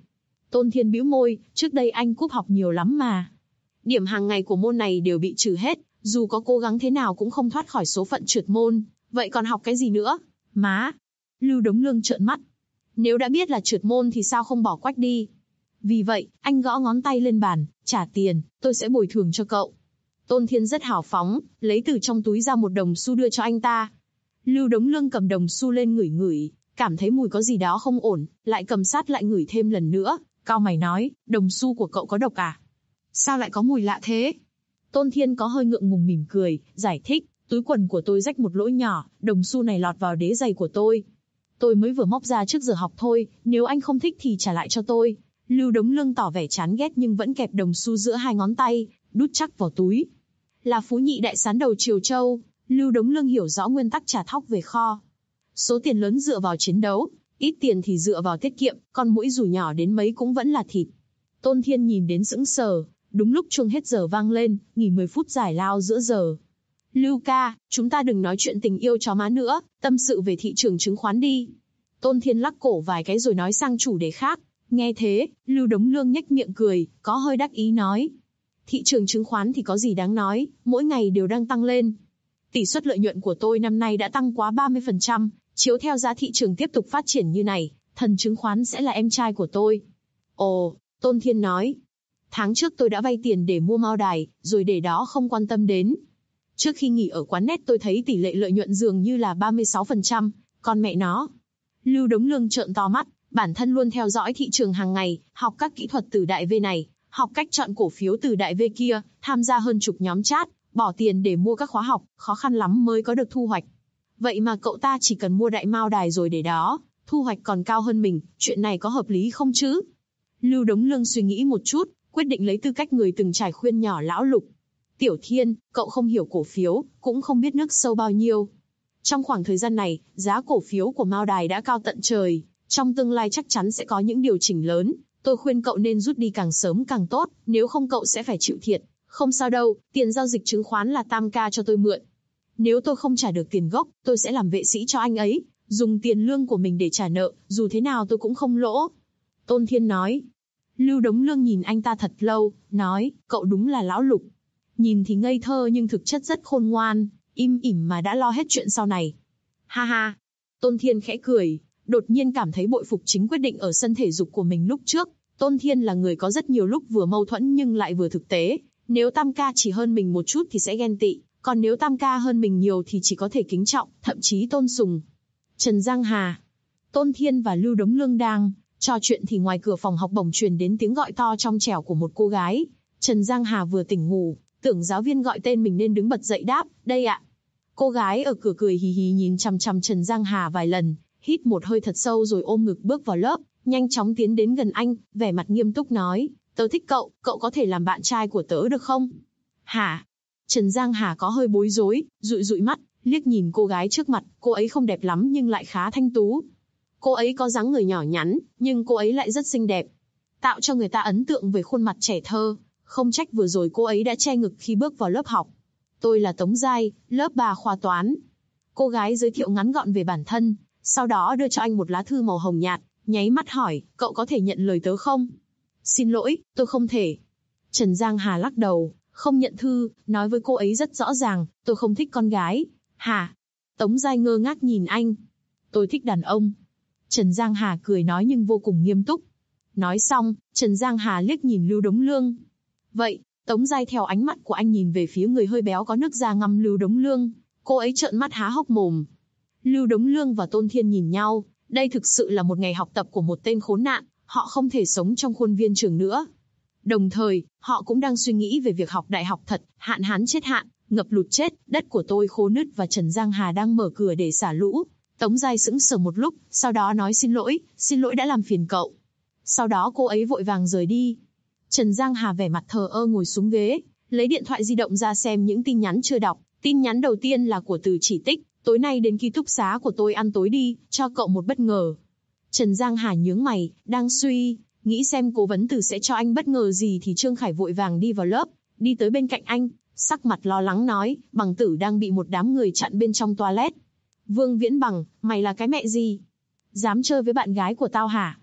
Tôn Thiên bĩu môi, trước đây anh cúp học nhiều lắm mà. Điểm hàng ngày của môn này đều bị trừ hết, dù có cố gắng thế nào cũng không thoát khỏi số phận trượt môn, vậy còn học cái gì nữa? Má! Lưu Đống Lương trợn mắt. Nếu đã biết là trượt môn thì sao không bỏ quách đi? Vì vậy, anh gõ ngón tay lên bàn, trả tiền, tôi sẽ bồi thường cho cậu. Tôn Thiên rất hào phóng, lấy từ trong túi ra 1 đồng xu đưa cho anh ta. Lưu Đống Lương cầm đồng xu lên ngửi ngửi, cảm thấy mùi có gì đó không ổn, lại cầm sát lại ngửi thêm lần nữa, cau mày nói, đồng xu của cậu có độc à? Sao lại có mùi lạ thế? Tôn Thiên có hơi ngượng ngùng mỉm cười, giải thích, túi quần của tôi rách một lỗ nhỏ, đồng xu này lọt vào đế giày của tôi. Tôi mới vừa móc ra trước giờ học thôi, nếu anh không thích thì trả lại cho tôi. Lưu Đống Lương tỏ vẻ chán ghét nhưng vẫn kẹp đồng xu giữa 2 ngón tay, đút chắc vào túi. Là phú nhị đại sán đầu Triều Châu, Lưu Đống Lương hiểu rõ nguyên tắc trả thóc về kho. Số tiền lớn dựa vào chiến đấu, ít tiền thì dựa vào tiết kiệm, con muỗi dù nhỏ đến mấy cũng vẫn là thịt. Tôn Thiên nhìn đến sững sờ, đúng lúc chuông hết giờ vang lên, nghỉ 10 phút giải lao giữa giờ. Lưu ca, chúng ta đừng nói chuyện tình yêu chó má nữa, tâm sự về thị trường chứng khoán đi. Tôn Thiên lắc cổ vài cái rồi nói sang chủ đề khác. Nghe thế, Lưu Đống Lương nhếch miệng cười, có hơi đắc ý nói. Thị trường chứng khoán thì có gì đáng nói, mỗi ngày đều đang tăng lên. Tỷ suất lợi nhuận của tôi năm nay đã tăng quá 30%, chiếu theo giá thị trường tiếp tục phát triển như này, thần chứng khoán sẽ là em trai của tôi. Ồ, Tôn Thiên nói. Tháng trước tôi đã vay tiền để mua Mao Đài, rồi để đó không quan tâm đến. Trước khi nghỉ ở quán net tôi thấy tỷ lệ lợi nhuận dường như là 36%, còn mẹ nó. Lưu Đống Lương trợn to mắt, bản thân luôn theo dõi thị trường hàng ngày, học các kỹ thuật từ đại V này, học cách chọn cổ phiếu từ đại V kia, tham gia hơn chục nhóm chat, bỏ tiền để mua các khóa học, khó khăn lắm mới có được thu hoạch. Vậy mà cậu ta chỉ cần mua đại Mao Đài rồi để đó, thu hoạch còn cao hơn mình, chuyện này có hợp lý không chứ? Lưu Đống Lương suy nghĩ một chút, quyết định lấy tư cách người từng trải khuyên nhỏ lão Lục. Tiểu Thiên, cậu không hiểu cổ phiếu, cũng không biết nước sâu bao nhiêu. Trong khoảng thời gian này, giá cổ phiếu của Mao Đài đã cao tận trời, trong tương lai chắc chắn sẽ có những điều chỉnh lớn. Tôi khuyên cậu nên rút đi càng sớm càng tốt, nếu không cậu sẽ phải chịu thiệt. Không sao đâu, tiền giao dịch chứng khoán là Tam ca cho tôi mượn. Nếu tôi không trả được tiền gốc, tôi sẽ làm vệ sĩ cho anh ấy, dùng tiền lương của mình để trả nợ, dù thế nào tôi cũng không lỗ. Tôn Thiên nói. Lưu Đống Lương nhìn anh ta thật lâu, nói, cậu đúng là lão Lục. Nhìn thì ngây thơ nhưng thực chất rất khôn ngoan, im ỉm mà đã lo hết chuyện sau này. Ha ha. Tôn Thiên khẽ cười, đột nhiên cảm thấy bội phục chính quyết định ở sân thể dục của mình lúc trước. Tôn Thiên là người có rất nhiều lúc vừa mâu thuẫn nhưng lại vừa thực tế. Nếu Tam ca chỉ hơn mình một chút thì sẽ ghen tị, còn nếu Tam ca hơn mình nhiều thì chỉ có thể kính trọng, thậm chí tôn sùng. Trần Giang Hà. Tôn Thiên và Lưu Đống Lương đang trò chuyện thì ngoài cửa phòng học bỗng truyền đến tiếng gọi to trong trẻo của một cô gái. Trần Giang Hà vừa tỉnh ngủ, tưởng giáo viên gọi tên mình nên đứng bật dậy đáp, đây ạ. Cô gái ở cửa cười hì hì nhìn chằm chằm Trần Giang Hà vài lần, hít một hơi thật sâu rồi ôm ngực bước vào lớp, nhanh chóng tiến đến gần anh, vẻ mặt nghiêm túc nói, tớ thích cậu, cậu có thể làm bạn trai của tớ được không? Hả? Trần Giang Hà có hơi bối rối, dụi dụi mắt, liếc nhìn cô gái trước mặt, cô ấy không đẹp lắm nhưng lại khá thanh tú. Cô ấy có dáng người nhỏ nhắn, nhưng cô ấy lại rất xinh đẹp, tạo cho người ta ấn tượng về khuôn mặt trẻ thơ. Không trách vừa rồi cô ấy đã che ngực khi bước vào lớp học. Tôi là Tống Giai, lớp 3 khoa toán. Cô gái giới thiệu ngắn gọn về bản thân, sau đó đưa cho anh một lá thư màu hồng nhạt, nháy mắt hỏi, cậu có thể nhận lời tớ không? Xin lỗi, tôi không thể. Trần Giang Hà lắc đầu, không nhận thư, nói với cô ấy rất rõ ràng, tôi không thích con gái. Hả? Tống Giai ngơ ngác nhìn anh. Tôi thích đàn ông. Trần Giang Hà cười nói nhưng vô cùng nghiêm túc. Nói xong, Trần Giang Hà liếc nhìn Lưu Đống Lương. Vậy, Tống Giai theo ánh mắt của anh nhìn về phía người hơi béo có nước da ngăm Lưu Đống Lương. Cô ấy trợn mắt há hốc mồm. Lưu Đống Lương và Tôn Thiên nhìn nhau, đây thực sự là một ngày học tập của một tên khốn nạn, họ không thể sống trong khuôn viên trường nữa. Đồng thời, họ cũng đang suy nghĩ về việc học đại học thật, hạn hán chết hạn, ngập lụt chết, đất của tôi khô nứt và Trần Giang Hà đang mở cửa để xả lũ. Tống Giai sững sờ một lúc, sau đó nói xin lỗi đã làm phiền cậu. Sau đó cô ấy vội vàng rời đi. Trần Giang Hà vẻ mặt thờ ơ ngồi xuống ghế, lấy điện thoại di động ra xem những tin nhắn chưa đọc. Tin nhắn đầu tiên là của Từ Chỉ Tích, tối nay đến ký túc xá của tôi ăn tối đi, cho cậu một bất ngờ. Trần Giang Hà nhướng mày, đang nghĩ xem cố vấn Từ sẽ cho anh bất ngờ gì thì Trương Khải vội vàng đi vào lớp, đi tới bên cạnh anh, sắc mặt lo lắng nói, Bằng Tử đang bị một đám người chặn bên trong toilet. Vương Viễn Bằng, mày là cái mẹ gì? Dám chơi với bạn gái của tao hả?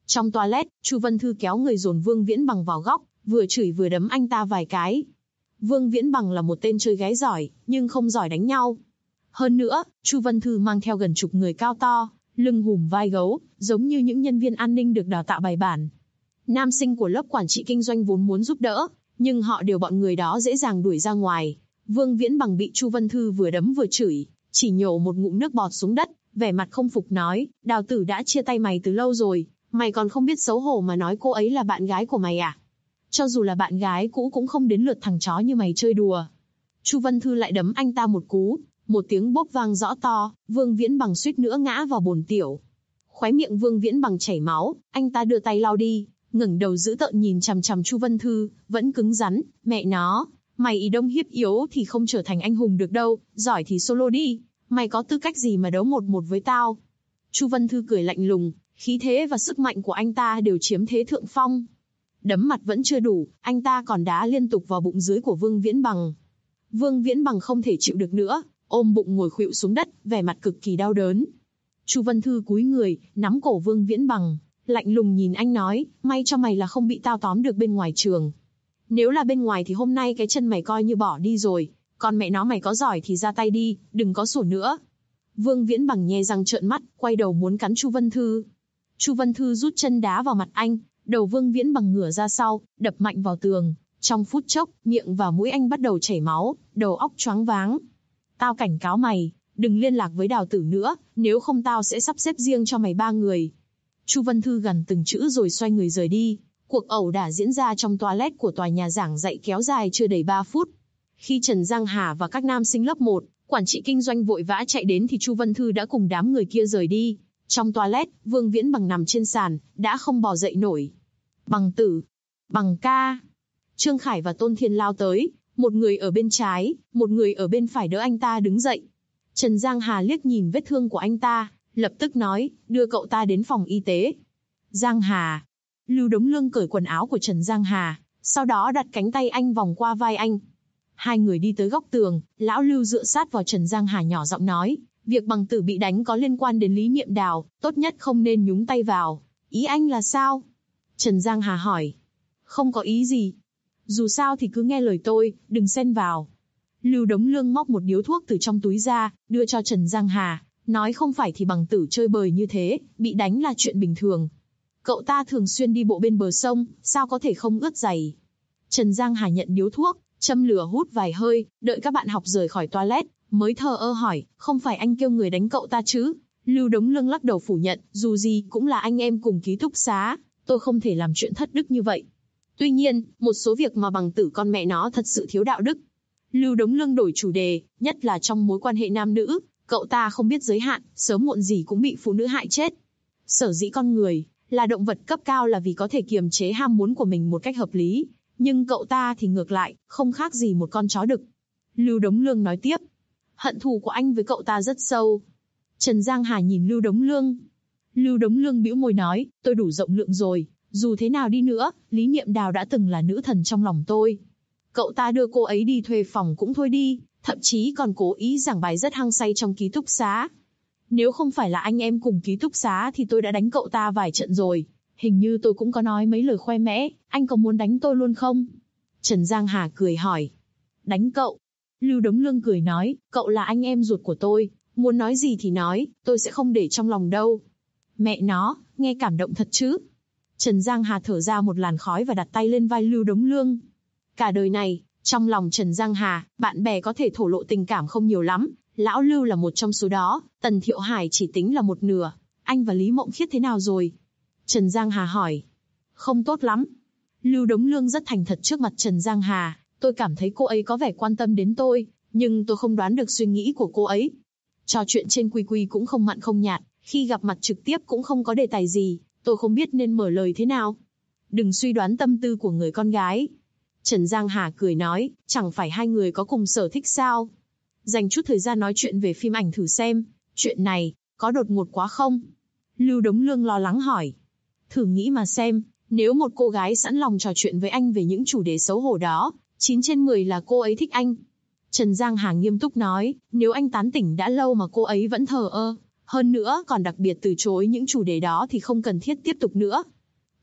Trong toilet, Chu Vân Thư kéo người dồn Vương Viễn Bằng vào góc, vừa chửi vừa đấm anh ta vài cái. Vương Viễn Bằng là một tên chơi gái giỏi, nhưng không giỏi đánh nhau. Hơn nữa, Chu Vân Thư mang theo gần chục người cao to, lưng hùm vai gấu, giống như những nhân viên an ninh được đào tạo bài bản. Nam sinh của lớp quản trị kinh doanh vốn muốn giúp đỡ, nhưng họ đều bọn người đó dễ dàng đuổi ra ngoài. Vương Viễn Bằng bị Chu Vân Thư vừa đấm vừa chửi, chỉ nhổ một ngụm nước bọt xuống đất, vẻ mặt không phục nói, Đào Tử đã chia tay mày từ lâu rồi, mày còn không biết xấu hổ mà nói cô ấy là bạn gái của mày à? Cho dù là bạn gái cũ cũng không đến lượt thằng chó như mày chơi đùa. Chu Vân Thư lại đấm anh ta một cú, một tiếng bốp vang rõ to, Vương Viễn Bằng suýt nữa ngã vào bồn tiểu. Khóe miệng Vương Viễn Bằng chảy máu, anh ta đưa tay lau đi, ngẩng đầu dữ tợn nhìn chằm chằm Chu Vân Thư, vẫn cứng rắn, mẹ nó, mày ý đông hiếp yếu thì không trở thành anh hùng được đâu, giỏi thì solo đi, mày có tư cách gì mà đấu 1-1 với tao? Chu Vân Thư cười lạnh lùng, khí thế và sức mạnh của anh ta đều chiếm thế thượng phong. Đấm mặt vẫn chưa đủ, anh ta còn đá liên tục vào bụng dưới của Vương Viễn Bằng. Vương Viễn Bằng không thể chịu được nữa, ôm bụng ngồi khuỵu xuống đất, vẻ mặt cực kỳ đau đớn. Chu Vân Thư cúi người, nắm cổ Vương Viễn Bằng, lạnh lùng nhìn anh nói, may cho mày là không bị tao tóm được bên ngoài trường. Nếu là bên ngoài thì hôm nay cái chân mày coi như bỏ đi rồi, còn mẹ nó mày có giỏi thì ra tay đi, đừng có sủa nữa. Vương Viễn Bằng nhe răng trợn mắt, quay đầu muốn cắn Chu Vân Thư. Chu Vân Thư rút chân đá vào mặt anh, đầu Vương Viễn Bằng ngửa ra sau, đập mạnh vào tường. Trong phút chốc, miệng và mũi anh bắt đầu chảy máu, đầu óc choáng váng. Tao cảnh cáo mày, đừng liên lạc với Đào Tử nữa, nếu không tao sẽ sắp xếp riêng cho mày 3 người. Chu Vân Thư gằn từng chữ rồi xoay người rời đi. Cuộc ẩu đả diễn ra trong toilet của tòa nhà giảng dạy kéo dài chưa đầy 3 phút. Khi Trần Giang Hà và các nam sinh lớp 1, quản trị kinh doanh vội vã chạy đến thì Chu Vân Thư đã cùng đám người kia rời đi. Trong toilet, Vương Viễn Bằng nằm trên sàn, đã không bò dậy nổi. Bằng tử, Bằng ca. Trương Khải và Tôn Thiên lao tới, một người ở bên trái, một người ở bên phải đỡ anh ta đứng dậy. Trần Giang Hà liếc nhìn vết thương của anh ta, lập tức nói, đưa cậu ta đến phòng y tế. Giang Hà. Lưu Đống Lương cởi quần áo của Trần Giang Hà, sau đó đặt cánh tay anh vòng qua vai anh. Hai người đi tới góc tường, lão Lưu dựa sát vào Trần Giang Hà nhỏ giọng nói, việc Bằng Tử bị đánh có liên quan đến Lý Niệm Đào, tốt nhất không nên nhúng tay vào. Ý anh là sao? Trần Giang Hà hỏi. Không có ý gì. Dù sao thì cứ nghe lời tôi, đừng xen vào. Lưu Đống Lương móc một điếu thuốc từ trong túi ra, đưa cho Trần Giang Hà, nói không phải thì Bằng Tử chơi bời như thế, bị đánh là chuyện bình thường. Cậu ta thường xuyên đi bộ bên bờ sông, sao có thể không ướt giày. Trần Giang Hà nhận điếu thuốc, châm lửa hút vài hơi, đợi các bạn học rời khỏi toilet, mới thờ ơ hỏi, không phải anh kêu người đánh cậu ta chứ? Lưu Đống Lương lắc đầu phủ nhận, dù gì cũng là anh em cùng ký túc xá, tôi không thể làm chuyện thất đức như vậy. Tuy nhiên, một số việc mà Bằng Tử con mẹ nó thật sự thiếu đạo đức. Lưu Đống Lương đổi chủ đề, nhất là trong mối quan hệ nam nữ, cậu ta không biết giới hạn, sớm muộn gì cũng bị phụ nữ hại chết. Sở dĩ con người là động vật cấp cao là vì có thể kiềm chế ham muốn của mình một cách hợp lý, nhưng cậu ta thì ngược lại, không khác gì một con chó đực. Lưu Đống Lương nói tiếp, hận thù của anh với cậu ta rất sâu. Trần Giang Hà nhìn Lưu Đống Lương. Lưu Đống Lương bĩu môi nói, tôi đủ rộng lượng rồi, dù thế nào đi nữa, Lý Niệm Đào đã từng là nữ thần trong lòng tôi. Cậu ta đưa cô ấy đi thuê phòng cũng thôi đi, thậm chí còn cố ý giảng bài rất hăng say trong ký túc xá. Nếu không phải là anh em cùng ký túc xá thì tôi đã đánh cậu ta vài trận rồi. Hình như tôi cũng có nói mấy lời khoe mẽ, anh có muốn đánh tôi luôn không? Trần Giang Hà cười hỏi. Đánh cậu? Lưu Đống Lương cười nói, cậu là anh em ruột của tôi, muốn nói gì thì nói, tôi sẽ không để trong lòng đâu. Mẹ nó, nghe cảm động thật chứ? Trần Giang Hà thở ra một làn khói và đặt tay lên vai Lưu Đống Lương. Cả đời này, trong lòng Trần Giang Hà, bạn bè có thể thổ lộ tình cảm không nhiều lắm, lão Lưu là một trong số đó, Tần Thiệu Hải chỉ tính là một nửa. Anh và Lý Mộng Khiết thế nào rồi? Trần Giang Hà hỏi. Không tốt lắm. Lưu Đống Lương rất thành thật trước mặt Trần Giang Hà, tôi cảm thấy cô ấy có vẻ quan tâm đến tôi, nhưng tôi không đoán được suy nghĩ của cô ấy. Trò chuyện trên QQ cũng không mặn không nhạt, khi gặp mặt trực tiếp cũng không có đề tài gì, tôi không biết nên mở lời thế nào. Đừng suy đoán tâm tư của người con gái. Trần Giang Hà cười nói, chẳng phải hai người có cùng sở thích sao? Dành chút thời gian nói chuyện về phim ảnh thử xem, chuyện này, có đột ngột quá không? Lưu Đống Lương lo lắng hỏi. Thử nghĩ mà xem, nếu một cô gái sẵn lòng trò chuyện với anh về những chủ đề xấu hổ đó, 9 trên 10 là cô ấy thích anh. Trần Giang Hà nghiêm túc nói, nếu anh tán tỉnh đã lâu mà cô ấy vẫn thờ ơ, hơn nữa còn đặc biệt từ chối những chủ đề đó thì không cần thiết tiếp tục nữa.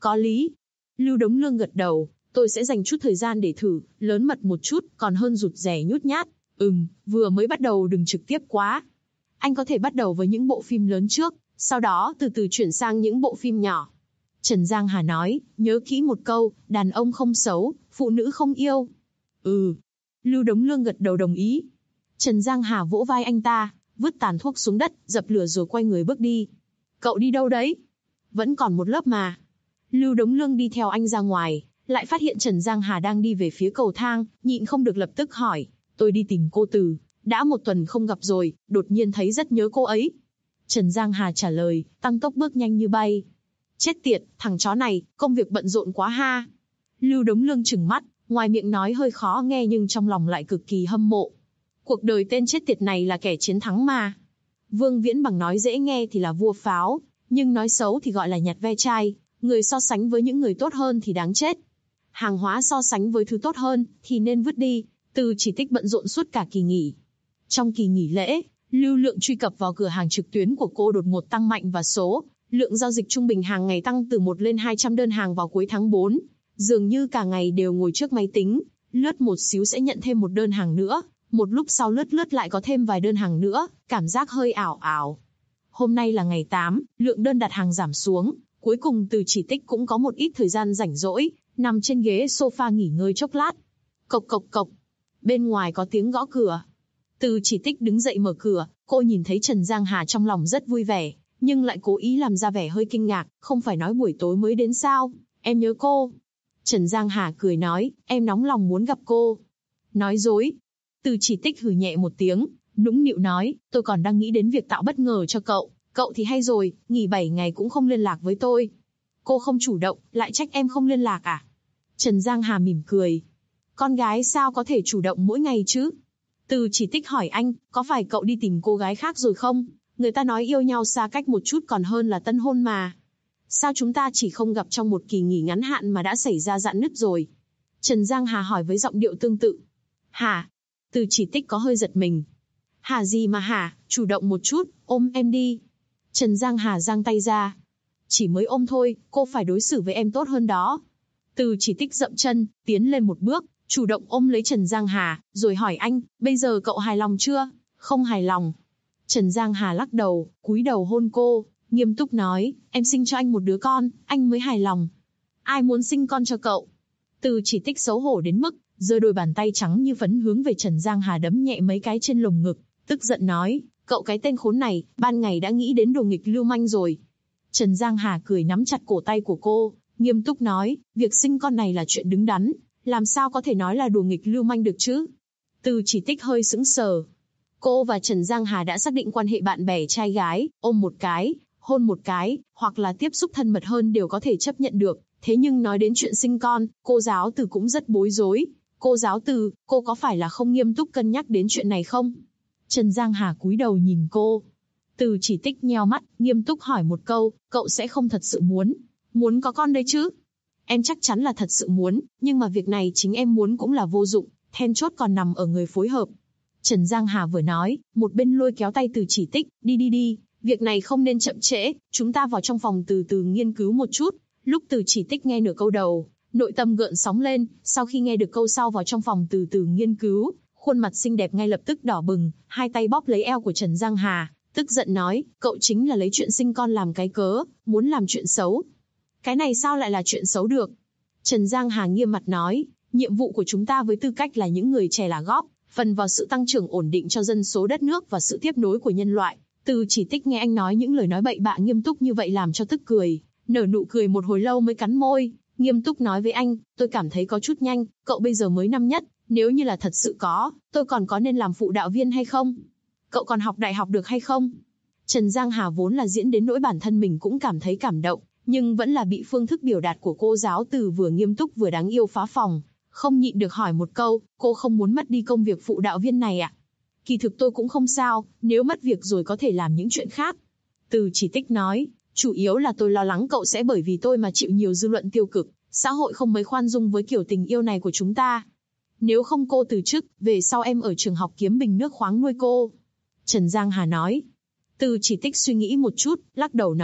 Có lý. Lưu Đống Lương gật đầu, tôi sẽ dành chút thời gian để thử, lớn mật một chút, còn hơn rụt rè nhút nhát. Vừa mới bắt đầu đừng trực tiếp quá. Anh có thể bắt đầu với những bộ phim lớn trước, sau đó từ từ chuyển sang những bộ phim nhỏ. Trần Giang Hà nói, nhớ kỹ một câu, đàn ông không xấu, phụ nữ không yêu. Lưu Đống Lương gật đầu đồng ý. Trần Giang Hà vỗ vai anh ta, vứt tàn thuốc xuống đất, dập lửa rồi quay người bước đi. Cậu đi đâu đấy? Vẫn còn một lớp mà. Lưu Đống Lương đi theo anh ra ngoài, lại phát hiện Trần Giang Hà đang đi về phía cầu thang, nhịn không được lập tức hỏi, tôi đi tìm cô Từ, đã 1 tuần không gặp rồi, đột nhiên thấy rất nhớ cô ấy. Trần Giang Hà trả lời, tăng tốc bước nhanh như bay. Chết tiệt, thằng chó này, công việc bận rộn quá ha. Lưu Đống Lương trừng mắt, ngoài miệng nói hơi khó nghe nhưng trong lòng lại cực kỳ hâm mộ. Cuộc đời tên chết tiệt này là kẻ chiến thắng mà. Vương Viễn Bằng nói dễ nghe thì là vua pháo, nhưng nói xấu thì gọi là nhặt ve chai. Người so sánh với những người tốt hơn thì đáng chết. Hàng hóa so sánh với thứ tốt hơn thì nên vứt đi. Từ Chỉ Tích bận rộn suốt cả kỳ nghỉ. Trong kỳ nghỉ lễ, lưu lượng truy cập vào cửa hàng trực tuyến của cô đột ngột tăng mạnh và lượng giao dịch trung bình hàng ngày tăng từ 1 lên 200 đơn hàng vào cuối tháng 4. Dường như cả ngày đều ngồi trước máy tính, lướt một xíu sẽ nhận thêm một đơn hàng nữa, một lúc sau lướt lại có thêm vài đơn hàng nữa, cảm giác hơi ảo ảo. Hôm nay là ngày 8, lượng đơn đặt hàng giảm xuống, cuối cùng Từ Chỉ Tích cũng có một ít thời gian rảnh rỗi, nằm trên ghế sofa nghỉ ngơi chốc lát. Cộc cộc cộc, bên ngoài có tiếng gõ cửa. Từ Chỉ Tích đứng dậy mở cửa, cô nhìn thấy Trần Giang Hà trong lòng rất vui vẻ, nhưng lại cố ý làm ra vẻ hơi kinh ngạc, không phải nói buổi tối mới đến sao, em nhớ cô. Trần Giang Hà cười nói, em nóng lòng muốn gặp cô. Nói dối. Từ Chỉ Tích hừ nhẹ một tiếng, nũng nịu nói, tôi còn đang nghĩ đến việc tạo bất ngờ cho cậu. Cậu thì hay rồi, nghỉ 7 ngày cũng không liên lạc với tôi. Cô không chủ động, lại trách em không liên lạc à? Trần Giang Hà mỉm cười. Con gái sao có thể chủ động mỗi ngày chứ? Từ Chỉ Tích hỏi anh, có phải cậu đi tìm cô gái khác rồi không? Người ta nói yêu nhau xa cách một chút còn hơn là tân hôn mà. Sao chúng ta chỉ không gặp trong một kỳ nghỉ ngắn hạn mà đã xảy ra rạn nứt rồi? Trần Giang Hà hỏi với giọng điệu tương tự. Hả? Từ Chỉ Tích có hơi giật mình. Hả gì mà hả, chủ động một chút, ôm em đi. Trần Giang Hà giang tay ra. Chỉ mới ôm thôi, cô phải đối xử với em tốt hơn đó. Từ Chỉ Tích dậm chân, tiến lên một bước, chủ động ôm lấy Trần Giang Hà, rồi hỏi anh, bây giờ cậu hài lòng chưa? Không hài lòng. Trần Giang Hà lắc đầu, cúi đầu hôn cô, nghiêm túc nói, em sinh cho anh một đứa con, anh mới hài lòng. Ai muốn sinh con cho cậu? Từ Chỉ Tích xấu hổ đến mức, giơ đôi bàn tay trắng như phấn hướng về Trần Giang Hà đấm nhẹ mấy cái trên lồng ngực, tức giận nói, cậu cái tên khốn này, ban ngày đã nghĩ đến đồ nghịch lưu manh rồi. Trần Giang Hà cười nắm chặt cổ tay của cô, nghiêm túc nói, việc sinh con này là chuyện đứng đắn, làm sao có thể nói là đùa nghịch lưu manh được chứ? Từ Chỉ Tích hơi sững sờ. Cô và Trần Giang Hà đã xác định quan hệ bạn bè trai gái, ôm một cái, hôn một cái, hoặc là tiếp xúc thân mật hơn đều có thể chấp nhận được. Thế nhưng nói đến chuyện sinh con, cô giáo Từ cũng rất bối rối. Cô giáo Từ, cô có phải là không nghiêm túc cân nhắc đến chuyện này không? Trần Giang Hà cúi đầu nhìn cô. Từ Chỉ Tích nheo mắt, nghiêm túc hỏi một câu, cậu sẽ không thật sự muốn có con đấy chứ? Em chắc chắn là thật sự muốn, nhưng mà việc này chính em muốn cũng là vô dụng, then chốt còn nằm ở người phối hợp. Trần Giang Hà vừa nói, một bên lôi kéo tay Từ Chỉ Tích, đi, việc này không nên chậm trễ, chúng ta vào trong phòng từ từ nghiên cứu một chút. Lúc Từ Chỉ Tích nghe nửa câu đầu, nội tâm gợn sóng lên, sau khi nghe được câu sau vào trong phòng từ từ nghiên cứu, khuôn mặt xinh đẹp ngay lập tức đỏ bừng, hai tay bóp lấy eo của Trần Giang Hà, tức giận nói, cậu chính là lấy chuyện sinh con làm cái cớ, muốn làm chuyện xấu. Cái này sao lại là chuyện xấu được? Trần Giang Hà nghiêm mặt nói, nhiệm vụ của chúng ta với tư cách là những người trẻ là góp phần vào sự tăng trưởng ổn định cho dân số đất nước và sự tiếp nối của nhân loại. Từ Chỉ Tích nghe anh nói những lời nói bậy bạ nghiêm túc như vậy làm cho tức cười, nở nụ cười một hồi lâu mới cắn môi, nghiêm túc nói với anh, tôi cảm thấy có chút nhanh, cậu bây giờ mới năm nhất, nếu như là thật sự tôi còn có nên làm phụ đạo viên hay không? Cậu còn học đại học được hay không? Trần Giang Hà vốn là diễn đến nỗi bản thân mình cũng cảm thấy cảm động, nhưng vẫn là bị phương thức biểu đạt của cô giáo Từ vừa nghiêm túc vừa đáng yêu phá phòng, không nhịn được hỏi một câu, cô không muốn mất đi công việc phụ đạo viên này ạ? Kỳ thực tôi cũng không sao, nếu mất việc rồi có thể làm những chuyện khác. Từ Chỉ Tích nói, chủ yếu là tôi lo lắng cậu sẽ bởi vì tôi mà chịu nhiều dư luận tiêu cực, xã hội không mấy khoan dung với kiểu tình yêu này của chúng ta. Nếu không cô từ chức, về sau em ở trường học kiếm bình nước khoáng nuôi cô. Trần Giang Hà nói. Từ Chỉ Tích suy nghĩ một chút, lắc đầu nói,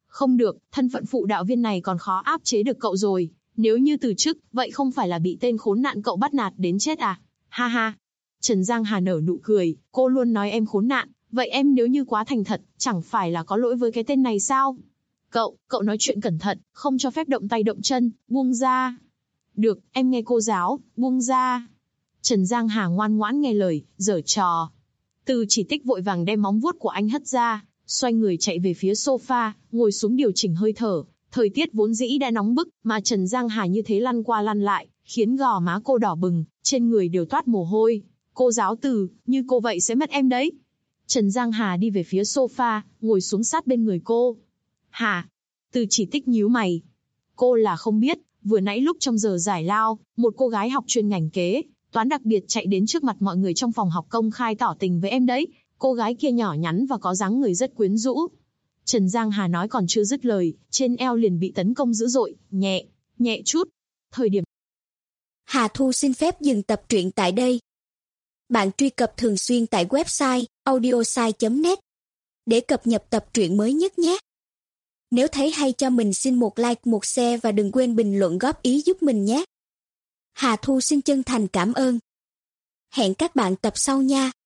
Không được, thân phận phụ đạo viên này còn khó áp chế được cậu rồi. Nếu như từ chức, vậy không phải là bị tên khốn nạn cậu bắt nạt đến chết à? Ha ha. Trần Giang Hà nở nụ cười, cô luôn nói em khốn nạn, vậy em nếu như quá thành thật, chẳng phải là có lỗi với cái tên này sao? Cậu nói chuyện cẩn thận, không cho phép động tay động chân, buông ra. Được, em nghe cô giáo, buông ra. Trần Giang Hà ngoan ngoãn nghe lời, giở trò. Từ Chỉ Tích vội vàng đem móng vuốt của anh hất ra, xoay người chạy về phía sofa, ngồi xuống điều chỉnh hơi thở. Thời tiết vốn dĩ đã nóng bức, mà Trần Giang Hà như thế lăn qua lăn lại, khiến gò má cô đỏ bừng, trên người đều toát mồ hôi. Cô giáo Từ, như cô vậy sẽ mất em đấy. Trần Giang Hà đi về phía sofa, ngồi xuống sát bên người cô. Hả? Từ Chỉ Tích nhíu mày. Cô là không biết, vừa nãy lúc trong giờ giải lao, một cô gái học chuyên ngành kế toán đặc biệt chạy đến trước mặt mọi người trong phòng học công khai tỏ tình với em đấy. Cô gái kia nhỏ nhắn và có dáng người rất quyến rũ. Trần Giang Hà nói còn chưa dứt lời, trên eo liền bị tấn công dữ dội, nhẹ chút. Thời điểm Hà Thu xin phép dừng tập truyện tại đây. Bạn truy cập thường xuyên tại website audiosai.net để cập nhật tập truyện mới nhất nhé. Nếu thấy hay cho mình xin một like, một share và đừng quên bình luận góp ý giúp mình nhé. Hà Thu xin chân thành cảm ơn. Hẹn các bạn tập sau nha.